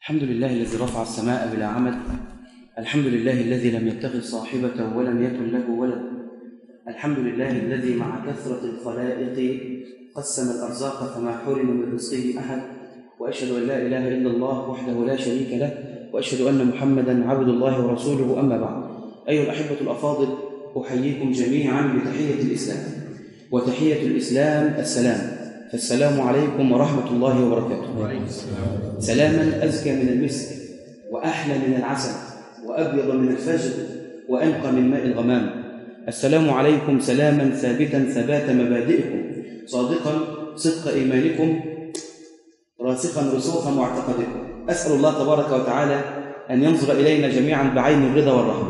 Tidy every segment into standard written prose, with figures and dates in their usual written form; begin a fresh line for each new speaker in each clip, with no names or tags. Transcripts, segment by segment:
الحمد لله الذي رفع السماء بلا عمد. الحمد لله الذي لم يتخذ صاحبة ولم يكن له ولد. الحمد لله الذي مع كثرة الخلائق قسم الأرزاق فما حرم من رزقه أحد. وأشهد أن لا إله إلا الله وحده لا شريك له، وأشهد أن محمدًا عبد الله ورسوله. أما بعد، أيها الأحبة الأفاضل، أحييكم جميعًا بتحية الإسلام، وتحية الإسلام السلام. فالسلام عليكم ورحمة الله وبركاته. سلاماً أزكى من المسك، وأحلى من العسل، وأبيض من الفجر، وأنقى من ماء الغمام. السلام عليكم سلاماً ثابتاً ثبات مبادئكم، صادقاً صدق إيمانكم، راسخاً رسوخ معتقدكم. أسأل الله تبارك وتعالى أن ينظر إلينا جميعاً بعين الرضا والرحمة.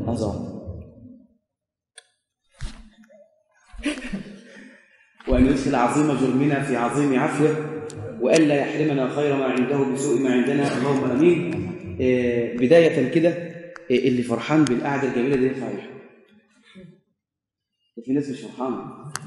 وأن يدخل عظيم جرمنا في عظيم عفوه، وألا يحرمنا خير ما عنده بسوء ما عندنا، اللهم آمين. بداية كده، اللي فرحان بالقعدة الجميلة دي يرفع ايده. وفي ناس مش فرحانة.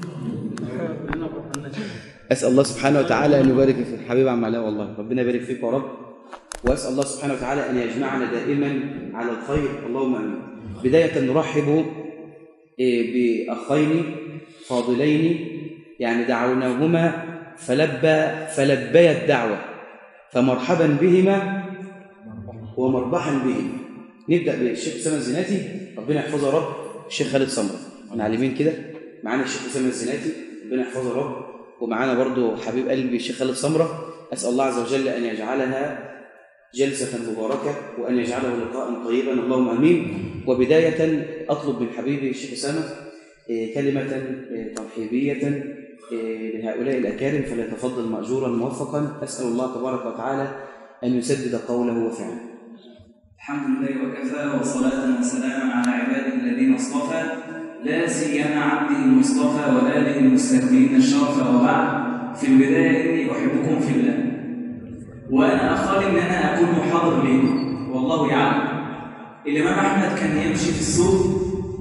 أسأل الله سبحانه وتعالى أن يبارك في الحبيب عم علاء، والله ربنا يبارك فيك يا رب. وأسأل الله سبحانه وتعالى أن يجمعنا دائما على الخير، اللهم آمين. بداية نرحب بأخين فاضلين، يعني دعوناهما فلبيا الدعوة، فمرحبا بهما ومربحا بهم. نبدأ بالشيخ أسامة الزناتي، ربنا يحفظه يا رب. الشيخ خالد سمرة احنا عالمين كده، معانا الشيخ أسامة الزناتي ربنا يحفظه يا رب، ومعانا برضو حبيب قلبي الشيخ خالد سمرة. أسأل الله عز وجل أن يجعلها جلسة مباركة، وأن يجعله لقاء طيبا، اللهم آمين. وبداية أطلب من حبيبي الشيخ أسامة كلمة ترحيبية لهؤلاء الأكارم، فليتفضل مأجورا موفقا. أسأل الله تبارك وتعالى أن يسدد قوله وفعله.
الحمد لله وكفى، وصلاة وسلاما على عباده الذين اصطفى، لا سيما عبده المصطفى وآله المستكبرين الشرف. وبعد، في البداية إني أحبكم في الله، وأنا أخال إن أنا أكون محاضر لكم، والله يعلم. الإمام أحمد كان يمشي في السوق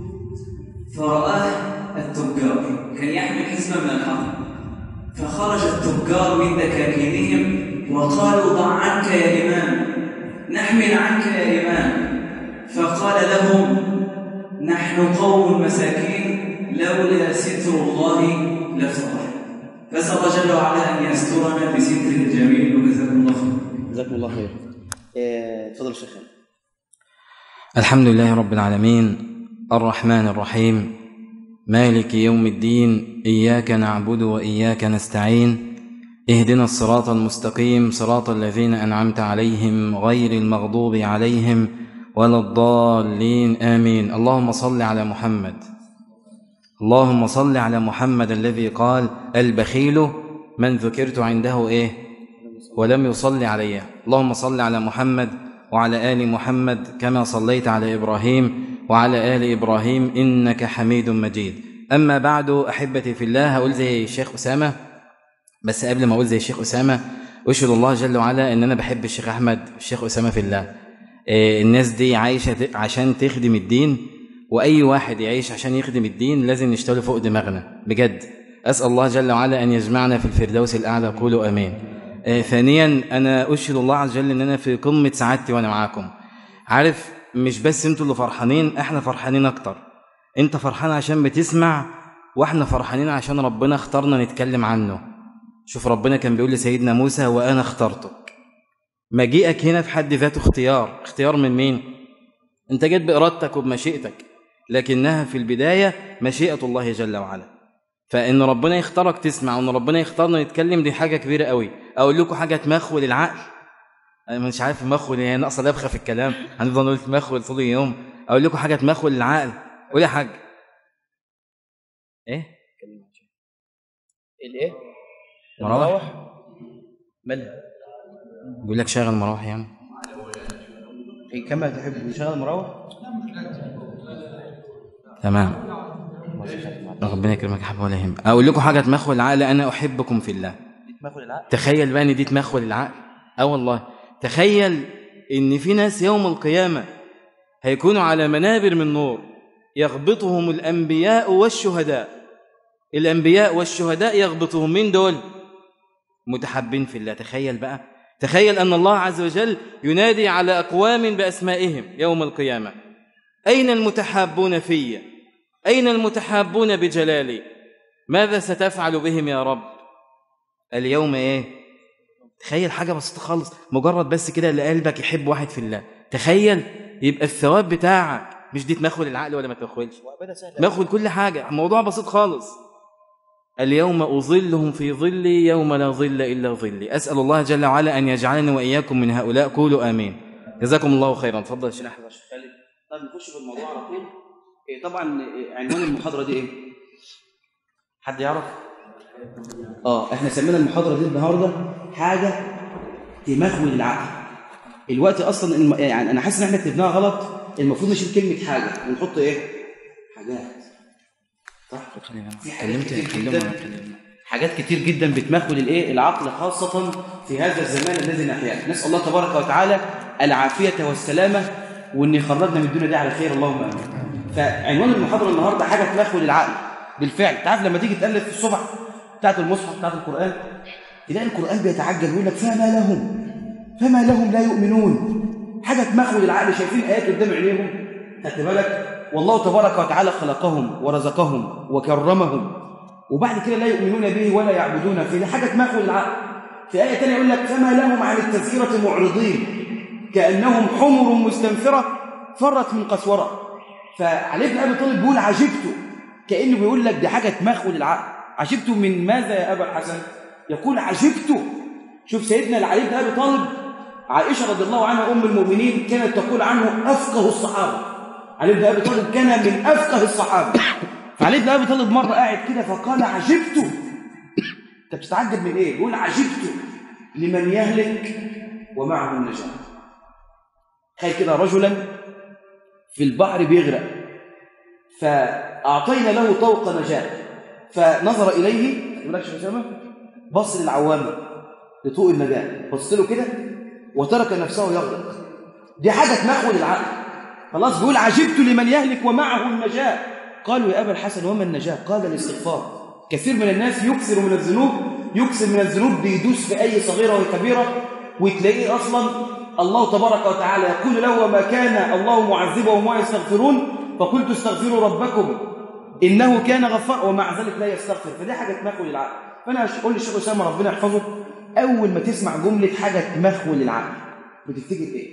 فرآه التجار، كان يحمل حزمة من الحطب، فخرج التجار من دكاكينهم وقالوا: ضع عنك يا إمام، نحمل عنك يا إمام. فقال لهم: نحن قوم مساكين، لولا ستر الله لافتضحنا. فأسأل الله جل وعلا أن يسترنا بستره الجميل، وجزاكم الله خير.
جزاكم الله خير. تفضل شيخ.
الحمد لله رب العالمين، الرحمن الرحيم، مالك يوم الدين، إياك نعبد وإياك نستعين، اهدنا الصراط المستقيم، صراط الذين أنعمت عليهم غير المغضوب عليهم ولا الضالين، آمين. اللهم صل على محمد، اللهم صل على محمد الذي قال: البخيل من ذكرت عنده ولم يصلي عليه. اللهم صل على محمد وعلى آل محمد كما صليت على إبراهيم وعلى آل إبراهيم إنك حميد مجيد. أما بعد، أحبتي في الله، هقول زي الشيخ أسامة، بس قبل ما أقول زي الشيخ أسامة أشهد الله جل وعلا أن أنا بحب الشيخ أحمد والشيخ أسامة في الله. الناس دي عايشة عشان تخدم الدين، وأي واحد يعيش عشان يخدم الدين لازم نشتغل فوق دماغنا بجد. أسأل الله جل وعلا أن يجمعنا في الفردوس الأعلى، قولوا أمين. ثانيا، أنا أشهد الله عز وجل أن أنا في قمة سعادتي وأنا معاكم. عارف، مش بس أنتوا اللي فرحانين، إحنا فرحانين أكتر. أنت فرحان عشان بتسمع، وإحنا فرحانين عشان ربنا اختارنا نتكلم عنه. شوف، ربنا كان بيقول لسيدنا موسى: وأنا اخترتك. مجيئك هنا في حد ذاته اختيار من مين؟ أنت جيت بإرادتك وبمشيئتك، لكنها في البداية مشيئة الله جل وعلا. فإن ربنا يختارك تسمع، وإن ربنا يختارنا نتكلم، دي حاجة كبيرة قوي. أقول لكم حاجة تمخول العقل، أنا مش عارف مخول، هي ناقصة لبخة في الكلام، هنفضل نقول تمخول طول اليوم. أقول لكم حاجة تمخول العقل. قول يا حاج.
الإيه؟
مراوح.
مالها؟
بيقول لك شغل مراوح يعني.
كما تحب نشغل مراوح؟
تمام، ربنا يكرمك يا حبيبي ولا يهمك. اقول لكم حاجه تمخول العقل، انا احبكم في الله.
تمخول العقل؟
تخيل بقى ان دي تمخول العقل. والله تخيل ان في ناس يوم القيامه هيكونوا على منابر من نور، يغبطهم الانبياء والشهداء. الانبياء والشهداء يغبطهم، من دول؟ متحبين في الله. تخيل بقى، تخيل أن الله عز وجل ينادي على أقوام بأسمائهم يوم القيامة: أين المتحابون في؟ أين المتحابون بجلالي؟ ماذا ستفعل بهم يا رب؟ اليوم إيه؟ تخيل حاجة بسيطة خالص، مجرد بس كده اللي قلبك يحب واحد في الله، تخيل يبقى الثواب بتاعك، مش دي تمخول العقل ولا ما تمخولش؟ تمخول كل حاجة، موضوع بسيط خالص. اليوم أظلهم في ظلي يوم لا ظل إلا ظلي. أسأل الله جل وعلا أن يجعلني وإياكم من هؤلاء. قولوا آمين. جزاكم الله خيرا. تفضل يا شيخ أحمد.
طيب نخش في الموضوع على طول. طبعا عنوان المحاضرة دي إيه؟ حد يعرف؟ احنا سمينا المحاضرة دي النهارده حاجة تمخول العقل. الوقت أصلا يعني أنا حاسس إن احنا كتبناها غلط. المفروض نشيل كلمة حاجة ونحط إيه؟ حاجات. صح؟ حاجات كتير جدا بتمخول العقل، خاصة في هذا الزمان الذي نحياه. نسأل الله تبارك وتعالى العافية والسلامة، وإن يخرجنا من الدنيا دي على خير، اللهم آمين. فعنوان المحاضرة النهارده حاجة تمخول العقل بالفعل. تعرف لما تيجي تقلب في الصفحة بتاعت المصحف بتاعت القرآن، تلاقي القرآن بيتعجب ويقول لك: فما لهم لا يؤمنون. حاجة تمخول العقل، شايفين آيات قدام عينيهم، خدت بالك؟ والله تبارك وتعالى خلقهم ورزقهم وكرمهم، وبعد كده لا يؤمنون به ولا يعبدون فيه. حاجة تمخول العقل. في آية ثانية يقول لك: فما لهم عن التذكرة معرضين كأنهم حمر مستنفرة فرت من قسورة. فعلي بن أبي طالب بيقول: عجبت، كأنه بيقول لك دي حاجة تمخول العقل. عجبت من ماذا يا أبا الحسن؟ يقول: عجبت. شوف سيدنا علي بن أبي طالب، عائشة رضي الله عنها أم المؤمنين كانت تقول عنه أفقه الصحابة. علي بن أبي طالب كان من أفقه الصحابة. فعلي بن أبي طالب مرة قاعد كده فقال: عجبت. أنت بتتعجب من إيه؟ يقول: عجبت لمن يهلك ومعه النجاة. تخيل كده رجلا في البحر بيغرق، فأعطينا له طوق نجاة، فنظر إليه، بص للعوامة لطوق النجاة، بص له كده وترك نفسه يغرق. دي حاجة تمخول العقل. خلاص بيقول: عجبت لمن يهلك ومعه النجاة. قالوا: يا أبا الحسن وما النجاة؟ قال: الاستغفار. كثير من الناس يكثر من الذنوب بيدوس في أي صغيرة وكبيرة، وتلاقيه أصلا الله تبارك وتعالى يقول له: وما كان الله معذبهم وهم يستغفرون فقلت استغفروا ربكم إنه كان غفار، ومع ذلك لا يستغفر. فدي حاجة تمخول العقل. فأنا أقول للشيخ أسامة ربنا يحفظه، أول ما تسمع جملة حاجة تمخول العقل بتفتكر إيه؟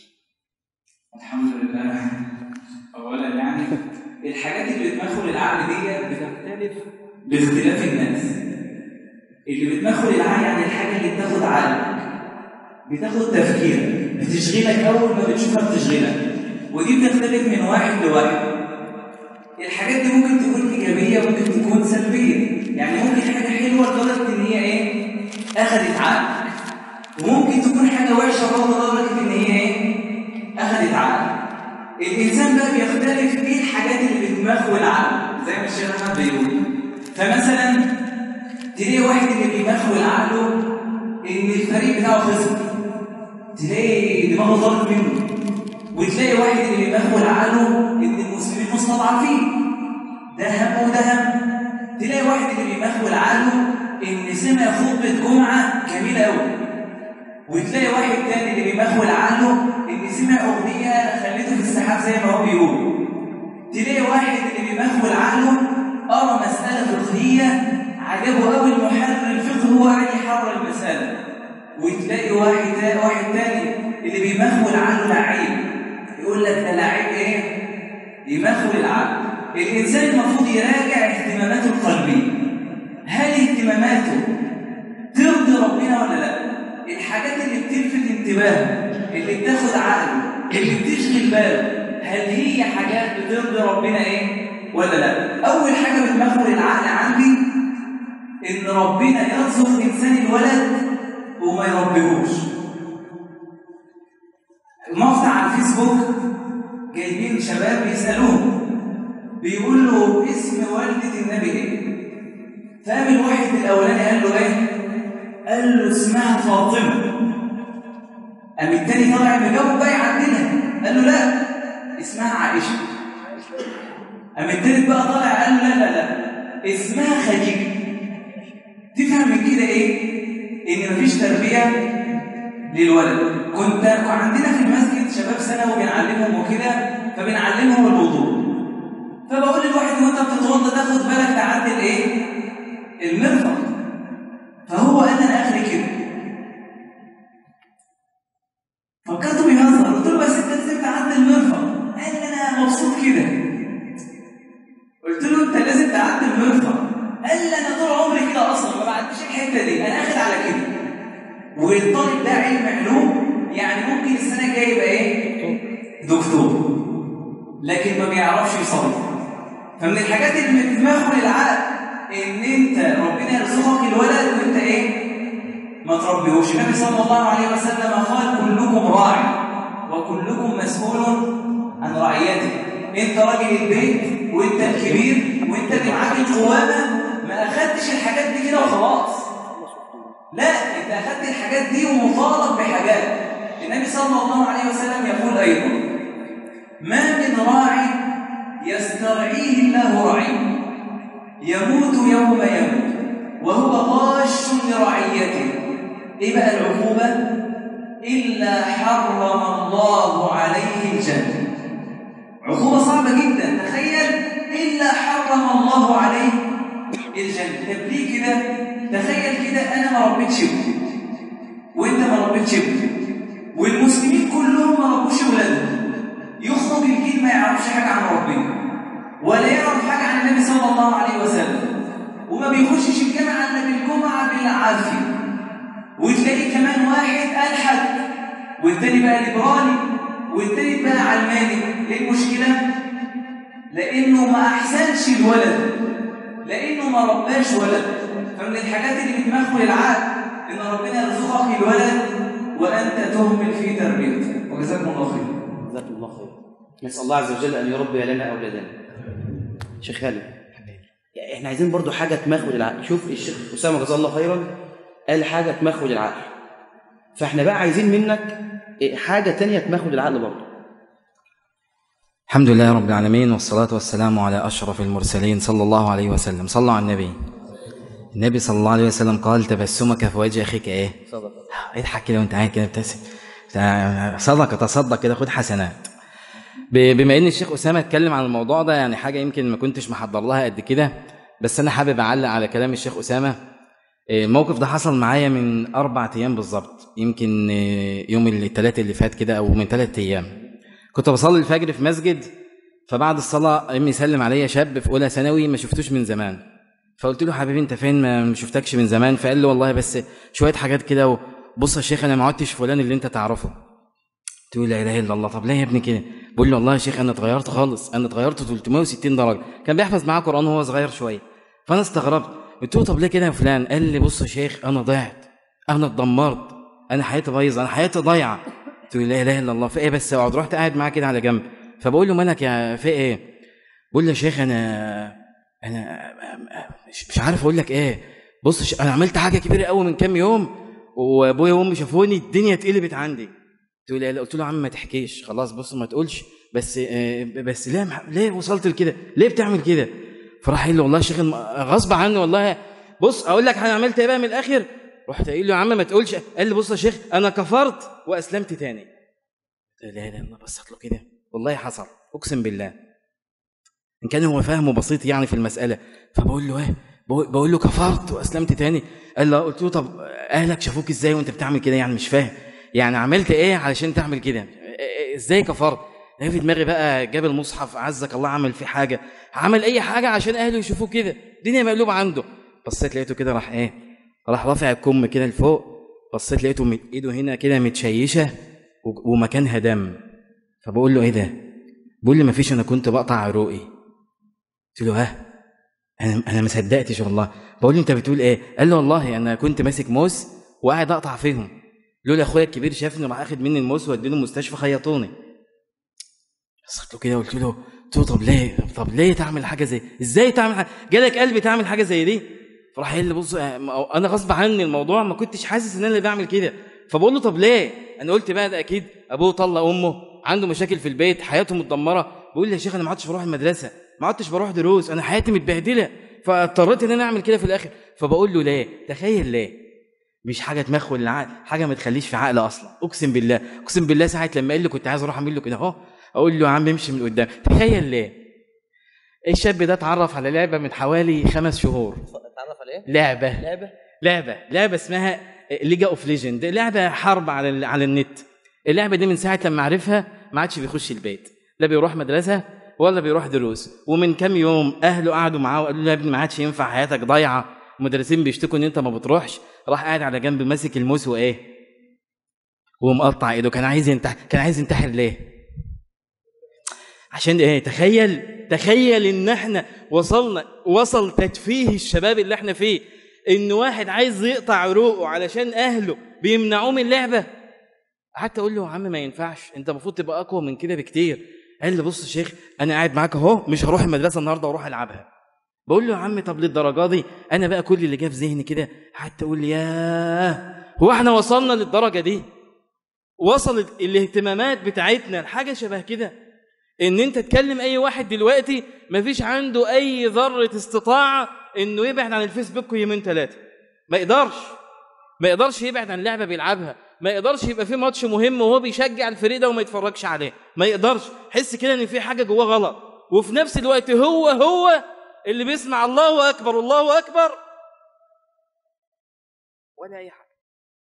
الحمد لله. أولا يعني الحاجات اللي بتمخول العقل دي بتختلف باختلاف الناس. اللي بتمخول العقل يعني الحاجة اللي بتاخد عقلك، بتاخد تفكيرك، بتشغلك، أول ما بتشوفها بتشغلك، ودي بتختلف من واحد لواحد. الحاجات دي ممكن تكون إيجابية، ممكن تكون سلبية. يعني ممكن حاجة حلوة لدرجة إن هي أخذت عقلك، وممكن تكون حاجة وحشة برضه لدرجة إن هي أخذت عقلك. الإنسان بقى بيختلف في الحاجات اللي بتمخول العقل زي ما الشيخ أحمد بيقول. فمثلا تلاقي واحد اللي بيمخول عقله إن الفريق بتاعه خسر، تلاقي دماغه ضرب منه. وتلاقي واحد اللي بيمخول عقله إن المسلمين مستضعفين، ده هم وده هم. تلاقي واحد اللي بيمخول عقله إن سمع خطبة جمعة جميلة أوي. وتلاقي واحد تاني اللي بيمخول عقله إن سمع أغنية خليته في السحاب زي ما هو بيقول. تلاقي واحد اللي بيمخول عقله قرأ مسألة فقهية عجبه أوي المحرر الفقه هو قاعد يحرر المسألة. وتلاقي واحد تاني اللي بيمخول عقله لعيب، يقول لك ده لعيب يمخول العقل. الإنسان المفروض يراجع اهتماماته القلبية. هل اهتماماته ترضي ربنا ولا لا؟ الحاجات اللي بتلفت انتباهه، اللي بتاخد عقله، اللي بتشغل باله، هل هي حاجات بترضي ربنا ولا لا؟ أول حاجة بتمخول العقل عندي إن ربنا يرزق إنسان الولد وما يربيهوش. المقطع على الفيسبوك جايبين شباب بيسألوه، بيقول له اسم والدة النبي فقام الواحد الأولاني قال له قال له اسمها فاطمة. قام التاني طالع مجاوب بقى يعدلها، قال له لا اسمها عائشة. قام التالت بقى طالع قال له لا اسمها خديجة. تفهم من كده إن مفيش تربية للولد. كان عندنا في المسجد شباب ثانوي بنعلمهم وكده، فبنعلمهم الوضوء. فبقول للواحد وانت بتتوضى تاخد بالك تعدل ايه؟ المرفق. فهو قال انا اخري كده. فكرته بيهزر، قلت له بس انت لازم تعدل المرفق. قال لي انا مبسوط كده. قلت له انت لازم تعدل المرفق. قال لي انا طول عمري كده اصلا ما بعديش الحته دي، انا اخد على كده. والطالب ده علم علوم، يعني ممكن السنه الجايه يبقى ايه؟ دكتور. لكن ما بيعرفش يصلي. فمن الحاجات اللي بتدمغه للعقل ان انت ربنا يرزقك الولد وانت ايه؟ ما تربيهوش. النبي صلى الله عليه وسلم قال كلكم راع وكلكم مسؤول عن رعيته. انت راجل البيت وانت الكبير وانت اللي معاك القوامه، ما اخدتش الحاجات دي كده وخلاص. لا، انت اخدت الحاجات دي ومطالب بحاجات. النبي صلى الله عليه وسلم يقول ايضا: ما من راع يسترعيه الله رعي يموت يوم يموت وهو غاش لرعيته. ايه بقى العقوبه؟ الا حرم الله عليه الجنه. عقوبه صعبه جدا. تخيل، الا حرم الله عليه الجنه. طب ليه كده؟ تخيل كده، انا ما ربيتش ابني وانت ما ربيتش ابني والمسلمين كلهم ما ربوش ولادهم، يخرج الجيل ما يعرفش حاجه عن ربنا ولا يعرف حاجه عن النبي صلى الله عليه وسلم، وما بيخشش الجامعه الا بالجمعه بالعافيه. وتلاقي كمان واحد الحد والتاني بقى ليبرالي والتالت بقى علماني. ايه المشكله؟ لانه ما احسنش الولد، لانه ما رباش ولد. فمن الحاجات اللي بتمخل العقل ان ربنا يرزقك الولد وانت تهمل في تربيته. وجزاكم الله خير.
جزاكم الله خير. نسال الله عز وجل ان يربي لنا اولادنا. شيخ خالد، احنا عايزين برضو حاجه تمخل العقل. شوف الشيخ اسامه جزاه الله خيرا قال حاجه تمخل العقل، فاحنا بقى عايزين منك حاجه تانية تمخل العقل برضو.
الحمد لله رب العالمين، والصلاة والسلام على أشرف المرسلين صلى الله عليه وسلم. صلوا على النبي. النبي صلى الله عليه وسلم قال: تبسمك في وجه أخيك إيه؟ صدقة. اضحك كده وأنت قاعد كده ابتسم، صدقة، تصدق كده، خد حسنات. بما إن الشيخ أسامة اتكلم عن الموضوع ده، يعني حاجة يمكن ما كنتش محضر لها قد كده، بس أنا حابب أعلق على كلام الشيخ أسامة. الموقف ده حصل معايا من 4 أيام بالظبط، يمكن يوم الثلاث اللي فات كده أو من 3 أيام. كنت بصلي الفجر في مسجد، فبعد الصلاة أمي سلم عليا شاب في أولى ثانوي ما شفتوش من زمان. فقلت له: حبيبي أنت فين؟ ما شفتكش من زمان. فقال لي: والله بس شوية حاجات كده، وبص يا شيخ أنا ما عدتش فلان اللي أنت تعرفه. قلت له: لا إله إلا الله. طب ليه يا ابني كده؟ بقول له: والله يا شيخ أنا اتغيرت خالص، أنا اتغيرت 360 درجة. كان بيحفظ معاه قرآن وهو صغير شوية، فأنا استغربت. قلت له: طب ليه كده يا فلان؟ قال لي: بص يا شيخ أنا ضعت، أنا اتدمرت، أنا حياتي بايظة، أنا حياتي ضايعة. قلت له: لا اله الا الله. في ايه بس؟ اقعد. رحت قاعد معاه كده على جنب، فبقول له: مالك يا في ايه؟ بقول له: يا شيخ انا مش عارف اقول لك ايه. بص انا عملت حاجه كبيره قوي من كام يوم، وابويا وامي شافوني الدنيا اتقلبت عندي. قلت له: يا عم ما تحكيش، خلاص بص ما تقولش، بس ليه وصلت لكده؟ ليه بتعمل كده؟ فراح قال له: والله يا شيخ غصب عني والله. بص اقول لك انا عملت ايه بقى من الاخر. رحت قايل له: يا عم ما تقولش. قال لي: بص يا شيخ انا كفرت واسلمت تاني. لا لا لا، بصت له كده والله حصل، اقسم بالله. ان كان هو فاهمه بسيط يعني في المساله. فبقول له: ايه؟ بقول له: كفرت واسلمت تاني. قال له: قلت له: طب اهلك شافوك ازاي وانت بتعمل كده؟ يعني مش فاهم، يعني عملت ايه علشان تعمل كده؟ ازاي كفرت؟ في دماغي بقى جاب المصحف عزك الله، عمل فيه حاجه، عمل اي حاجه عشان اهله يشوفوه كده، الدنيا مقلوبه عنده. بصيت لقيته كده راح رافع الكم كده لفوق. بصيت لقيته من ايده هنا كده متشيشه ومكانها دم. فبقول له: ايه ده؟ بقول لي: مفيش، انا كنت بقطع عروقي. قلت له: ها؟ انا ما صدقتش والله. بقول له: انت بتقول ايه؟ قال له: والله انا كنت ماسك موس وقاعد اقطع فيهم، لولا اخويا الكبير شافني راح اخد مني الموس واديله المستشفى خيطوني. بصيت له كده قلت له: طب ليه تعمل حاجه زي؟ ازاي تعمل حاجه؟ جالك قلبي تعمل حاجه زي دي؟ فراح قال لي: بص انا غصب عني الموضوع، ما كنتش حاسس ان انا اللي بعمل كده. فبقول له: طب ليه؟ انا قلت بقى ده اكيد ابوه طلق امه، عنده مشاكل في البيت، حياته متدمره. بقول لي: يا شيخ انا ما عدتش بروح المدرسه، ما عدتش بروح دروس، انا حياتي متبهدله، فاضطريت ان انا اعمل كده في الاخر. فبقول له: ليه؟ تخيل ليه؟ مش حاجه تمخول العقل، حاجه ما تخليش في عقل اصلا. اقسم بالله، اقسم بالله ساعه لما قال لي كنت عايز اروح اعمل له كده اهو، اقول له يا عم امشي من قدام. تخيل ليه الشاب ده اتعرف على لعبه من حوالي 5 شهور.
اتعرف على ايه؟
لعبه اسمها ليجا اوف ليجند، لعبه حرب على النت. اللعبه دي من ساعه لما عرفها ما عادش بيخش البيت، لا بيروح مدرسه ولا بيروح دروس. ومن كام يوم اهله قعدوا معاه وقالوا له يا ابني ما عادش ينفع، حياتك ضايعه، المدرسين بيشتكوا ان انت ما بتروحش. راح قاعد على جنب ماسك الموس وايه ومقطع ايده. كان عايز ينتحر ليه؟ عشان ايه؟ تخيل ان احنا وصل تدفيه الشباب اللي احنا فيه، ان واحد عايز يقطع عروقه علشان اهله بيمنعوه من اللعبه. حتى اقول له يا عم ما ينفعش، انت المفروض تبقى اقوى من كده بكتير. قال لي بص يا شيخ انا قاعد معاك اهو، مش هروح المدرسه النهارده واروح العبها. بقول له يا عم طب للدرجه دي؟ انا بقى كل اللي جه في ذهني كده، حتى اقول لي ياه هو احنا وصلنا للدرجه دي؟ وصلت الاهتمامات بتاعتنا لحاجه شبه كده، ان انت تكلم اي واحد دلوقتي ما فيش عنده اي ذره استطاعه انه يبعد عن الفيسبوك يومين 3. ما يقدرش يبعد عن لعبه بيلعبها، ما يقدرش يبقى في ماتش مهم وهو بيشجع الفريق ده وما يتفرجش عليه، ما يقدرش. حس كده ان في حاجه جواه غلط، وفي نفس الوقت هو اللي بيسمع الله اكبر الله اكبر ولا اي حاجه.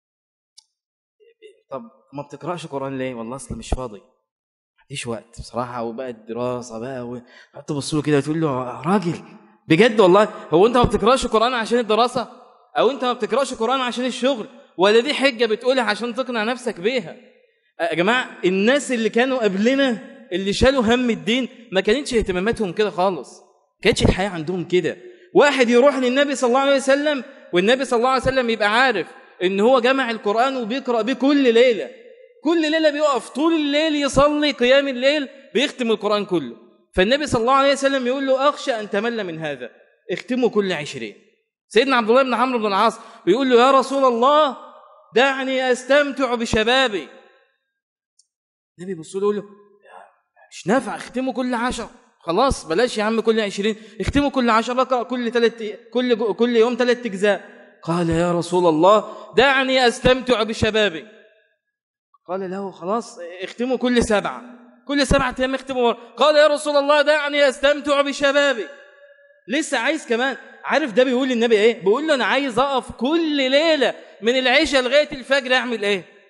طب ما بتقراش قران ليه؟ والله اصلا مش فاضي، مفيش وقت بصراحه، وبقى الدراسه بقى تبص له كده وتقول له راجل بجد والله، هو انت ما بتقراش قران عشان الدراسه؟ او انت ما بتقراش قران عشان الشغل؟ ولا دي حجه بتقولها عشان تقنع نفسك بيها؟ يا جماعه الناس اللي كانوا قبلنا اللي شالوا هم الدين ما كانتش اهتماماتهم كده خالص، كانتش الحياه عندهم كده. واحد يروح للنبي صلى الله عليه وسلم والنبي صلى الله عليه وسلم يبقى عارف ان هو جمع القران وبيقرا بيه كل ليله بيقف طول الليل يصلي قيام الليل بيختم القران كله. فالنبي صلى الله عليه وسلم يقول له اخشى ان تمل من هذا، اختمه كل 20. سيدنا عبد الله بن عمرو بن العاص بيقول له يا رسول الله دعني استمتع بشبابي. النبي يبص له يقول له مش نافع، اختمه كل 10، خلاص بلاش يا عم كل 20، اختمه كل 10، اقرا كل يوم 3 أجزاء. قال يا رسول الله دعني استمتع بشبابي. قال له خلاص اختمه كل 7، كل 7 أيام اختمه. قال يا رسول الله دعني استمتع بشبابي. لسه عايز كمان. عارف ده بيقول للنبي ايه؟ بيقول له انا عايز اقف كل ليله من العشاء لغايه الفجر اعمل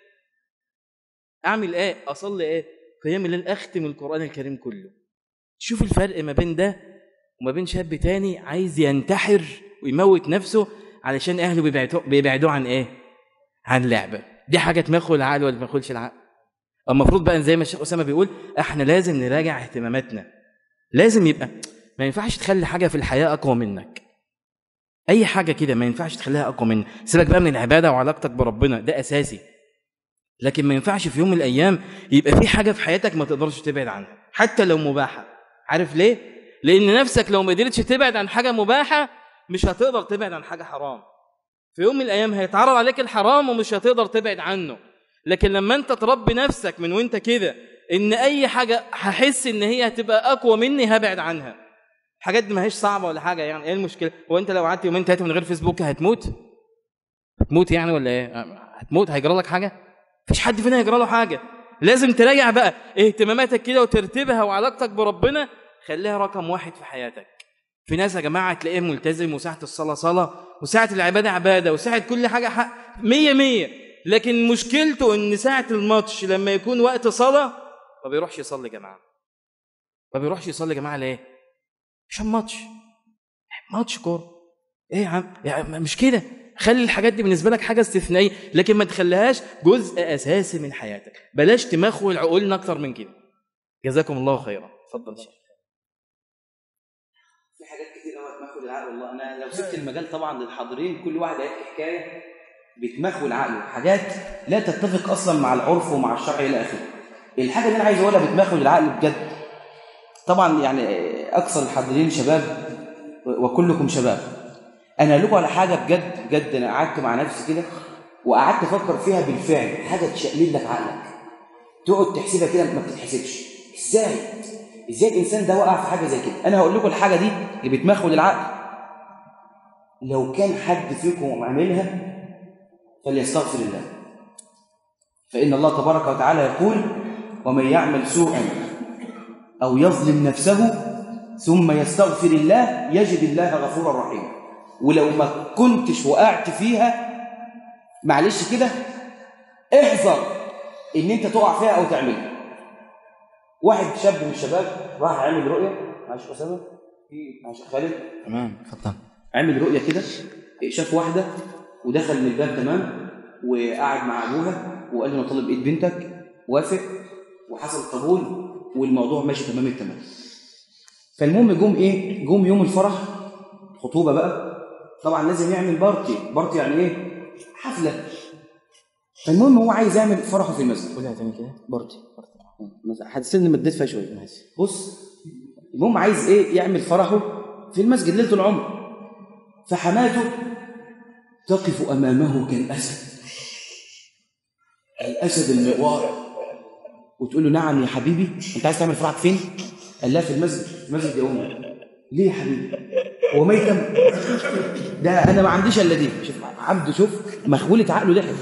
ايه؟ اصلي ايه؟ قيام الليل، اختم القران الكريم كله. شوف الفرق ما بين ده وما بين شاب تاني عايز ينتحر ويموت نفسه علشان اهله بيبعدوه عن ايه؟ عن لعبه. دي حاجه تمخل العقل ولا ما تمخلش العقل؟ المفروض بقى زي ما الشيخ اسامه بيقول احنا لازم نراجع اهتماماتنا، لازم يبقى ما ينفعش تخلي حاجه في الحياه اقوى منك. اي حاجه كده ما ينفعش تخليها اقوى منك. سيبك بقى من العباده وعلاقتك بربنا، ده اساسي، لكن ما ينفعش في يوم من الايام يبقى في حاجه في حياتك ما تقدرش تبعد عنها حتى لو مباحه. عارف ليه؟ لان نفسك لو ما قدرتش تبعد عن حاجه مباحه مش هتقدر تبعد عن حاجه حرام. في يوم من الايام هيتعرض عليك الحرام ومش هتقدر تبعد عنه. لكن لما انت تربي نفسك من وانت كده ان اي حاجه هحس ان هي هتبقى اقوى مني هبعد عنها. الحاجات دي ما هيش صعبه ولا حاجه، يعني ايه المشكله؟ هو انت لو قعدت يومين 3 من غير فيسبوك هتموت يعني ولا ايه؟ هتموت؟ هيجرى لك حاجه؟ مفيش حد فينا هيجرى له حاجه. لازم تراجع بقى اهتماماتك كده وترتبها، وعلاقتك بربنا خليها رقم 1 في حياتك. في ناس يا جماعه تلاقيه ملتزم وساعه الصلاه صلاه وساعه العباده عباده وساعه كل حاجه حق 100، لكن مشكلته ان ساعه الماتش لما يكون وقت صلاه ما بيروحش يصلي جماعه. ليه؟ عشان ماتش كوره. ايه يا عم؟ يعني مش كده. خلي الحاجات دي بالنسبه لك حاجه استثنائيه، لكن ما تخليهاش جزء اساسي من حياتك. بلاش تمخول عقولنا اكتر من كده. جزاكم الله خيرا. اتفضل شيخ.
في حاجات كتير قوي تمخول العقل. والله انا لو سبت المجال طبعا للحاضرين كل واحد هيحكي حكايه بتمخول عقله، حاجات لا تتفق اصلا مع العرف ومع الشرع الى اخره. الحاجه اللي انا عايز اقولها بتمخول العقل بجد. طبعا يعني اكثر الحاضرين شباب وكلكم شباب. انا لكم على حاجه بجد انا قعدت مع نفسي كده وقعدت افكر فيها بالفعل، حاجه تشقلب لك عقلك تقعد تحسبها كده ما بتتحسبش. ازاي الانسان ده وقع في حاجه زي كده؟ انا هقول لكم الحاجه دي اللي بتمخول العقل. لو كان حد فيكم عاملها فليستغفر الله، فإن الله تبارك وتعالى يقول: ومن يعمل سوءا أو يظلم نفسه ثم يستغفر الله يجد الله غفورا رحيما. ولو ما كنتش وقعت فيها معلش كده احذر ان انت تقع فيها او تعملها. واحد شاب من الشباب راح عمل رؤية مع شيخ أسامة مع شيخ خالد،
تمام اتفضل.
عمل رؤية كده، شاف واحدة ودخل من الباب تمام، وقعد مع ابوها وقال له انا طالب ايد بنتك، وافق وحصل قبول والموضوع ماشي تمام التمام. فالمهم جم يوم الفرح، خطوبة بقى، طبعا لازم يعمل بارتي يعني ايه؟ حفلة. فالمهم هو عايز يعمل فرحه في المسجد.
قولها تاني كده. بارتي
حسيت اني مديت فيها شويه. ماشي. بص، المهم عايز ايه؟ يعمل فرحه في المسجد ليله العمر. فحماته تقف امامه كالاسد، الاسد المغوار، وتقول له: نعم يا حبيبي، انت عايز تعمل فرحك فين؟ قال لها: في المسجد. في المسجد يا امي. ليه يا حبيبي؟ هو ميتم؟ ده انا ما عنديش الا دي. شوف عبده، شوف مخولة عقله ضحك.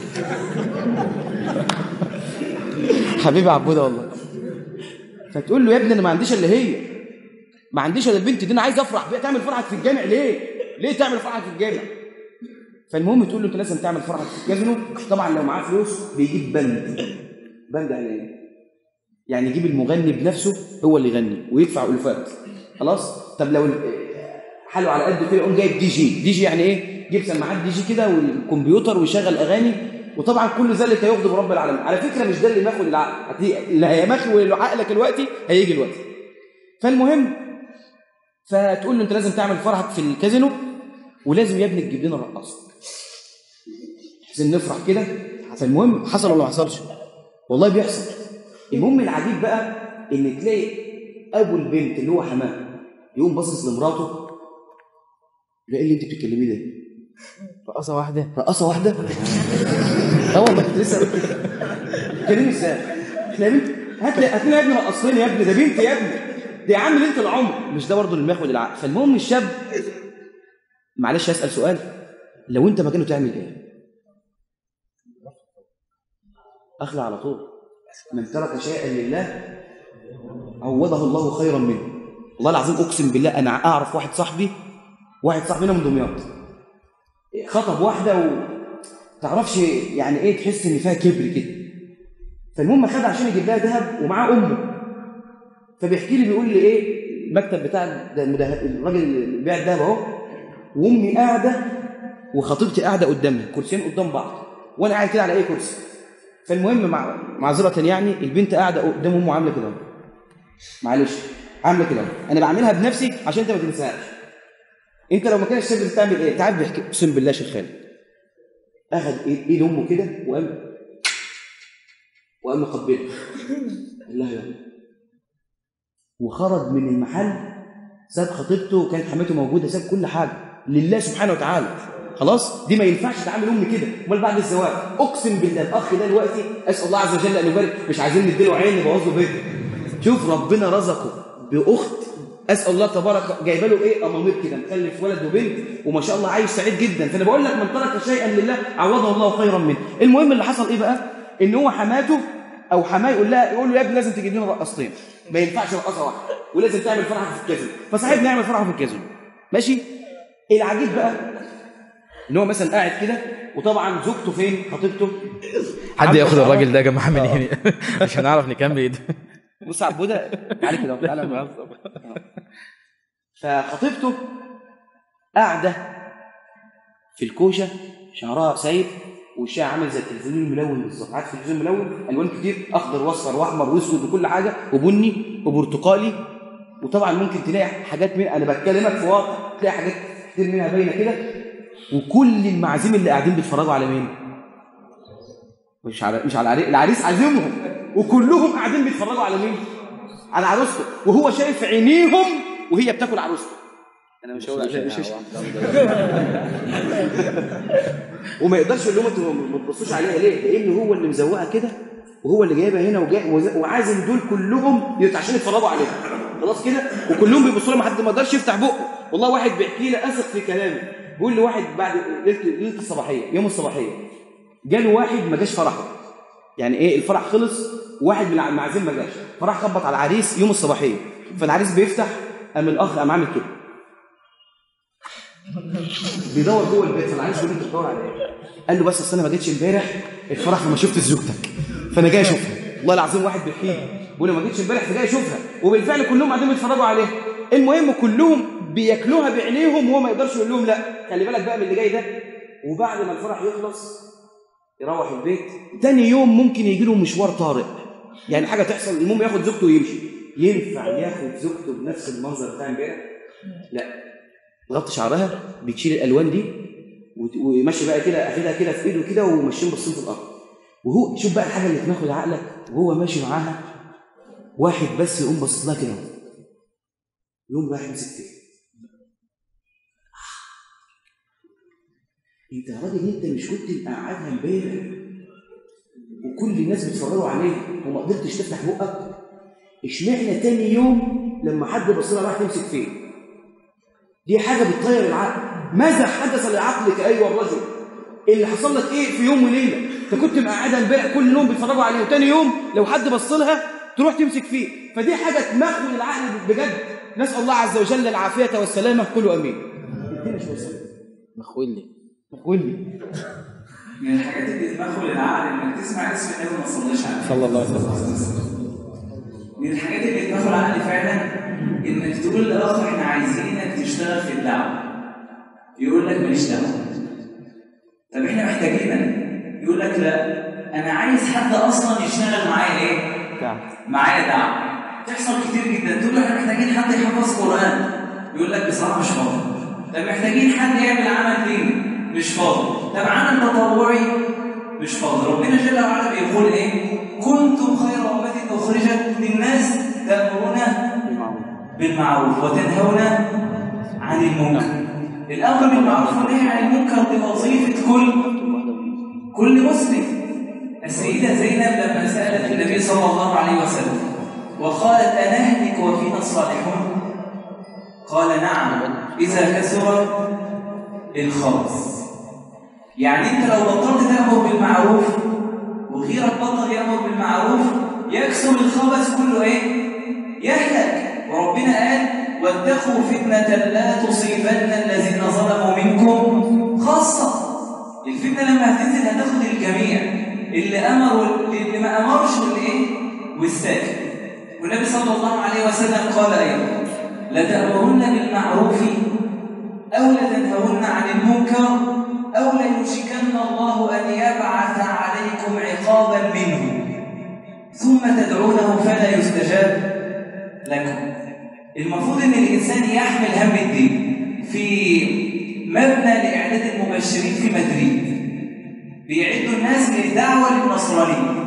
حبيبي عبوده والله.
فتقول له: يا ابني انا ما عنديش الا هي، ما عنديش الا البنت دي، انا عايز افرح بيها. تعمل فرحك في الجامع ليه؟ ليه تعمل فرحك في الجامع؟ فالمهم تقول له: انت لازم تعمل فرحك في الكازينو. طبعا لو معاه فلوس بيجيب بند عليه، يعني يجيب المغني بنفسه هو اللي يغني ويدفع ألوفات. خلاص. طب لو حاله على قد كده يقوم جايب دي جي يعني ايه؟ جيب سماعات دي جي كده والكمبيوتر ويشغل اغاني. وطبعا كل ذلك يغضب رب العالمين. على فكره مش ده اللي ماخد العقل، اللي هيمخول عقلك دلوقتي هيجي دلوقتي. فالمهم فتقول له: انت لازم تعمل فرحك في الكازينو، ولازم يا ابني تجيب لنا رقاصه عشان نفرح كده. فالمهم حصل ولا ما حصلش؟ والله بيحصل. المهم العجيب بقى ان تلاقي ابو البنت اللي هو حماه يقوم باصص لمراته: ايه اللي انت بتتكلميه ده؟
رقصه واحده؟
رقصه واحده؟ اه والله كنت لسه بتتكلمي ازاي؟ احنا يا بنت هات لنا يا ابني رقصتين يا ابني، ده بنت يا ابني، ده يا عم انت العمر. مش ده برضه اللي بياخد العقل. فالمهم الشاب، معلش اسال سؤال، لو انت مكانه تعمل ايه؟ اخلع على طول. من ترك شيئا لله عوضه الله خيرا منه. والله العظيم اقسم بالله انا اعرف واحد صاحبي هنا من دمياط، خطب واحده وتعرفش يعني ايه، تحس ان فيها كبر كده. فالمهم خد عشان يجيب لها ذهب ومعاه امه. فبيحكي لي بيقول لي ايه، المكتب بتاع الراجل اللي بيبيع الذهب اهو، وامي قاعده وخطيبتي قاعده قدامي، كرسيين قدام بعض، وانا قاعد كده على اي كرسي. فالمهم معذره يعني البنت قاعده قدام امه عامله كده، معلش عامله كده، انا بعملها بنفسي عشان انت ما تنساش. انت لو ما كانش الشاب بتعمل ايه؟ تعال بيحكي، اقسم بالله شيخ خالد اخذ ايد امه كده وقام مقبلها، قال لها يلا، وخرج من المحل، ساب خطيبته وكانت حماته موجوده، ساب كل حاجه لله سبحانه وتعالى. خلاص، دي ما ينفعش تعامل امي كده. امال بعد الزواج اقسم بالله الاخ ده دلوقتي اسال الله عز وجل ان يبارك، مش عايزين نديله عين نبوظ له بيته. شوف ربنا رزقه باخت، اسال الله تبارك، جايبه له ايه، امامير كده، مخلف ولد وبنت وما شاء الله عايش سعيد جدا. فانا بقول لك من ترك شيئا لله عوضه الله خيرا منه. المهم اللي حصل ايه بقى، ان هو حماته او حماه يقول له يا ابني لازم تجيب لنا رقصتين، ما ينفعش رقصه واحده، ولازم تعمل فرحه في الكازينو. فصاحبنا يعمل فرحه في الكازينو، ماشي. العجيب بقى ان هو مثلا قاعد كده، وطبعا زوجته فين، خطيبته،
حد ياخد الراجل ده يا جماعه من هنا عشان نعرف نكمل.
بص عبوده تعالى كده، تعالى. فخطيبته قاعده في الكوشه، شعرها سايب وشها عامل زي التلفزيون الملون بالظبط. عارف التلفزيون الملون، الوان كتير، اخضر واصفر واحمر واسود وكل حاجه، وبني وبرتقالي. وطبعا ممكن تلاقي حاجات من، انا بتكلمك في واقع، تلاقي حاجات كتير منها باينه كده. وكل المعازيم اللي قاعدين بيتفرجوا على مين؟ مش على العريس عازمهم، وكلهم قاعدين بيتفرجوا على مين؟ على عروسته، وهو شايف عينيهم وهي بتاكل عروسته. انا مش هقول عشان وما يقدرش يقول لهم انتوا ما تبصوش عليها ليه؟ لان هو اللي مزوقها كده، وهو اللي جايبها هنا وعازم دول كلهم عشان يتفرجوا عليها. خلاص كده، وكلهم بيبصوا له، ما حد ما يقدرش يفتح بقه. والله واحد بيحكي لي اثق في كلامي، بيقول لي واحد بعد ليله الصباحيه، يوم الصباحيه، جاله واحد ما جاش فرحه، يعني ايه الفرح خلص، واحد من المعازيم ما جاش، فراح خبط على العريس يوم الصباحيه، فالعريس بيفتح، قام الاخ قام عامل كده بيدور جوه البيت، فالعريس بيقول له انت بتدور على ايه؟ قال له بس اصل انا ما جيتش امبارح الفرح فما شفتش زوجتك فانا جاي اشوفها. والله العظيم واحد بيحكي بيقول ما جيتش امبارح فجاي اشوفها، وبالفعل كلهم قاعدين بيتفرجوا عليها. المهم كلهم بياكلوها بعينيهم وهو ما يقدرش يقول لهم لا، خلي بالك بقى من اللي جاي ده. وبعد ما الفرح يخلص يروح البيت، تاني يوم ممكن يجي له مشوار طارئ، يعني حاجه تحصل، المهم ياخد زوجته ويمشي. ينفع ياخد زوجته بنفس المنظر بتاع امبارح؟ لا، غطي شعرها، بتشيل الالوان دي وماشي بقى كده، اخدها كده في ايده كده وماشيين باصين في الارض. وهو شوف بقى الحاجه اللي تناخد عقلك، وهو ماشي معاها واحد بس يقوم باصص لها كده، يقوم رايح يمسك فيها. انت يا راجل انت مش كنت مقعدها امبارح وكل الناس بيتفرجوا عليك وما قدرتش تفتح بقك؟ اشمعنى تاني يوم لما حد بص لها راح تمسك فيه؟ دي حاجه بتطير العقل. ماذا حدث لعقلك ايها الرجل؟ اللي حصل لك ايه في يوم وليله؟ انت كنت مقعدها امبارح كل يوم بيتفرجوا عليه، وتاني يوم لو حد بص لها تروح تمسك فيه. فدي حاجه تمخن العقل بجد. نسال الله عز وجل العافيه والسلامه. قولوا امين. ادينا شويه سلام.
مخول لي
من الحاجات اللي تمخل العقل انك تسمع اسم النبي وما تصليش عليه
صلى الله عليه وسلم.
من الحاجات اللي تمخل العقل فعلا انك تقول لاخ احنا عايزينك تشتغل في الدعوه، يقول لك ماليش دعوه. طب احنا محتاجينك، يقول لك لا انا عايز حد اصلا يشتغل معايا ايه؟ معايا دعوه. تحصل كتير جدا. تقول له احنا محتاجين حد يحفظ قران، يقول لك بصراحه مش فاضي. طب محتاجين حد يعمل عمل ديني، مش فاضي. طب عمل تطوعي، مش فاضي. ربنا جل وعلا بيقول ايه؟ كنتم خير امه اخرجت للناس تأمرون بالمعروف وتنهون عن المنكر. الامر بالمعروف والنهي عن المنكر دي وظيفه كل مسلم. السيده زينب لما سالت النبي صلى الله عليه وسلم وقالت انهلك وفينا الصالحون؟ قال نعم اذا كثر الخبث. يعني انت لو بطلت تأمر بالمعروف وغيرك بطل يأمر بالمعروف يكثر الخبث كله ايه؟ يهلك. وربنا قال واتقوا فتنة لا تصيبن الذين ظلموا منكم خاصة. الفتنة لما هتنزل هتاخد الجميع، اللي أمر واللي ما أمرش واللي والساكت. والنبي صلى الله عليه وسلم قال أيضا لتأمرن بالمعروف أو لتنهون عن المنكر أو ليوشكن الله أن يبعث عليكم عقابا منه ثم تدعونه فلا يستجاب لكم. المفروض أن الإنسان يحمل هم الدين. في مبنى لإعداد المبشرين في مدريد بيعدوا الناس للدعوة للنصرانية،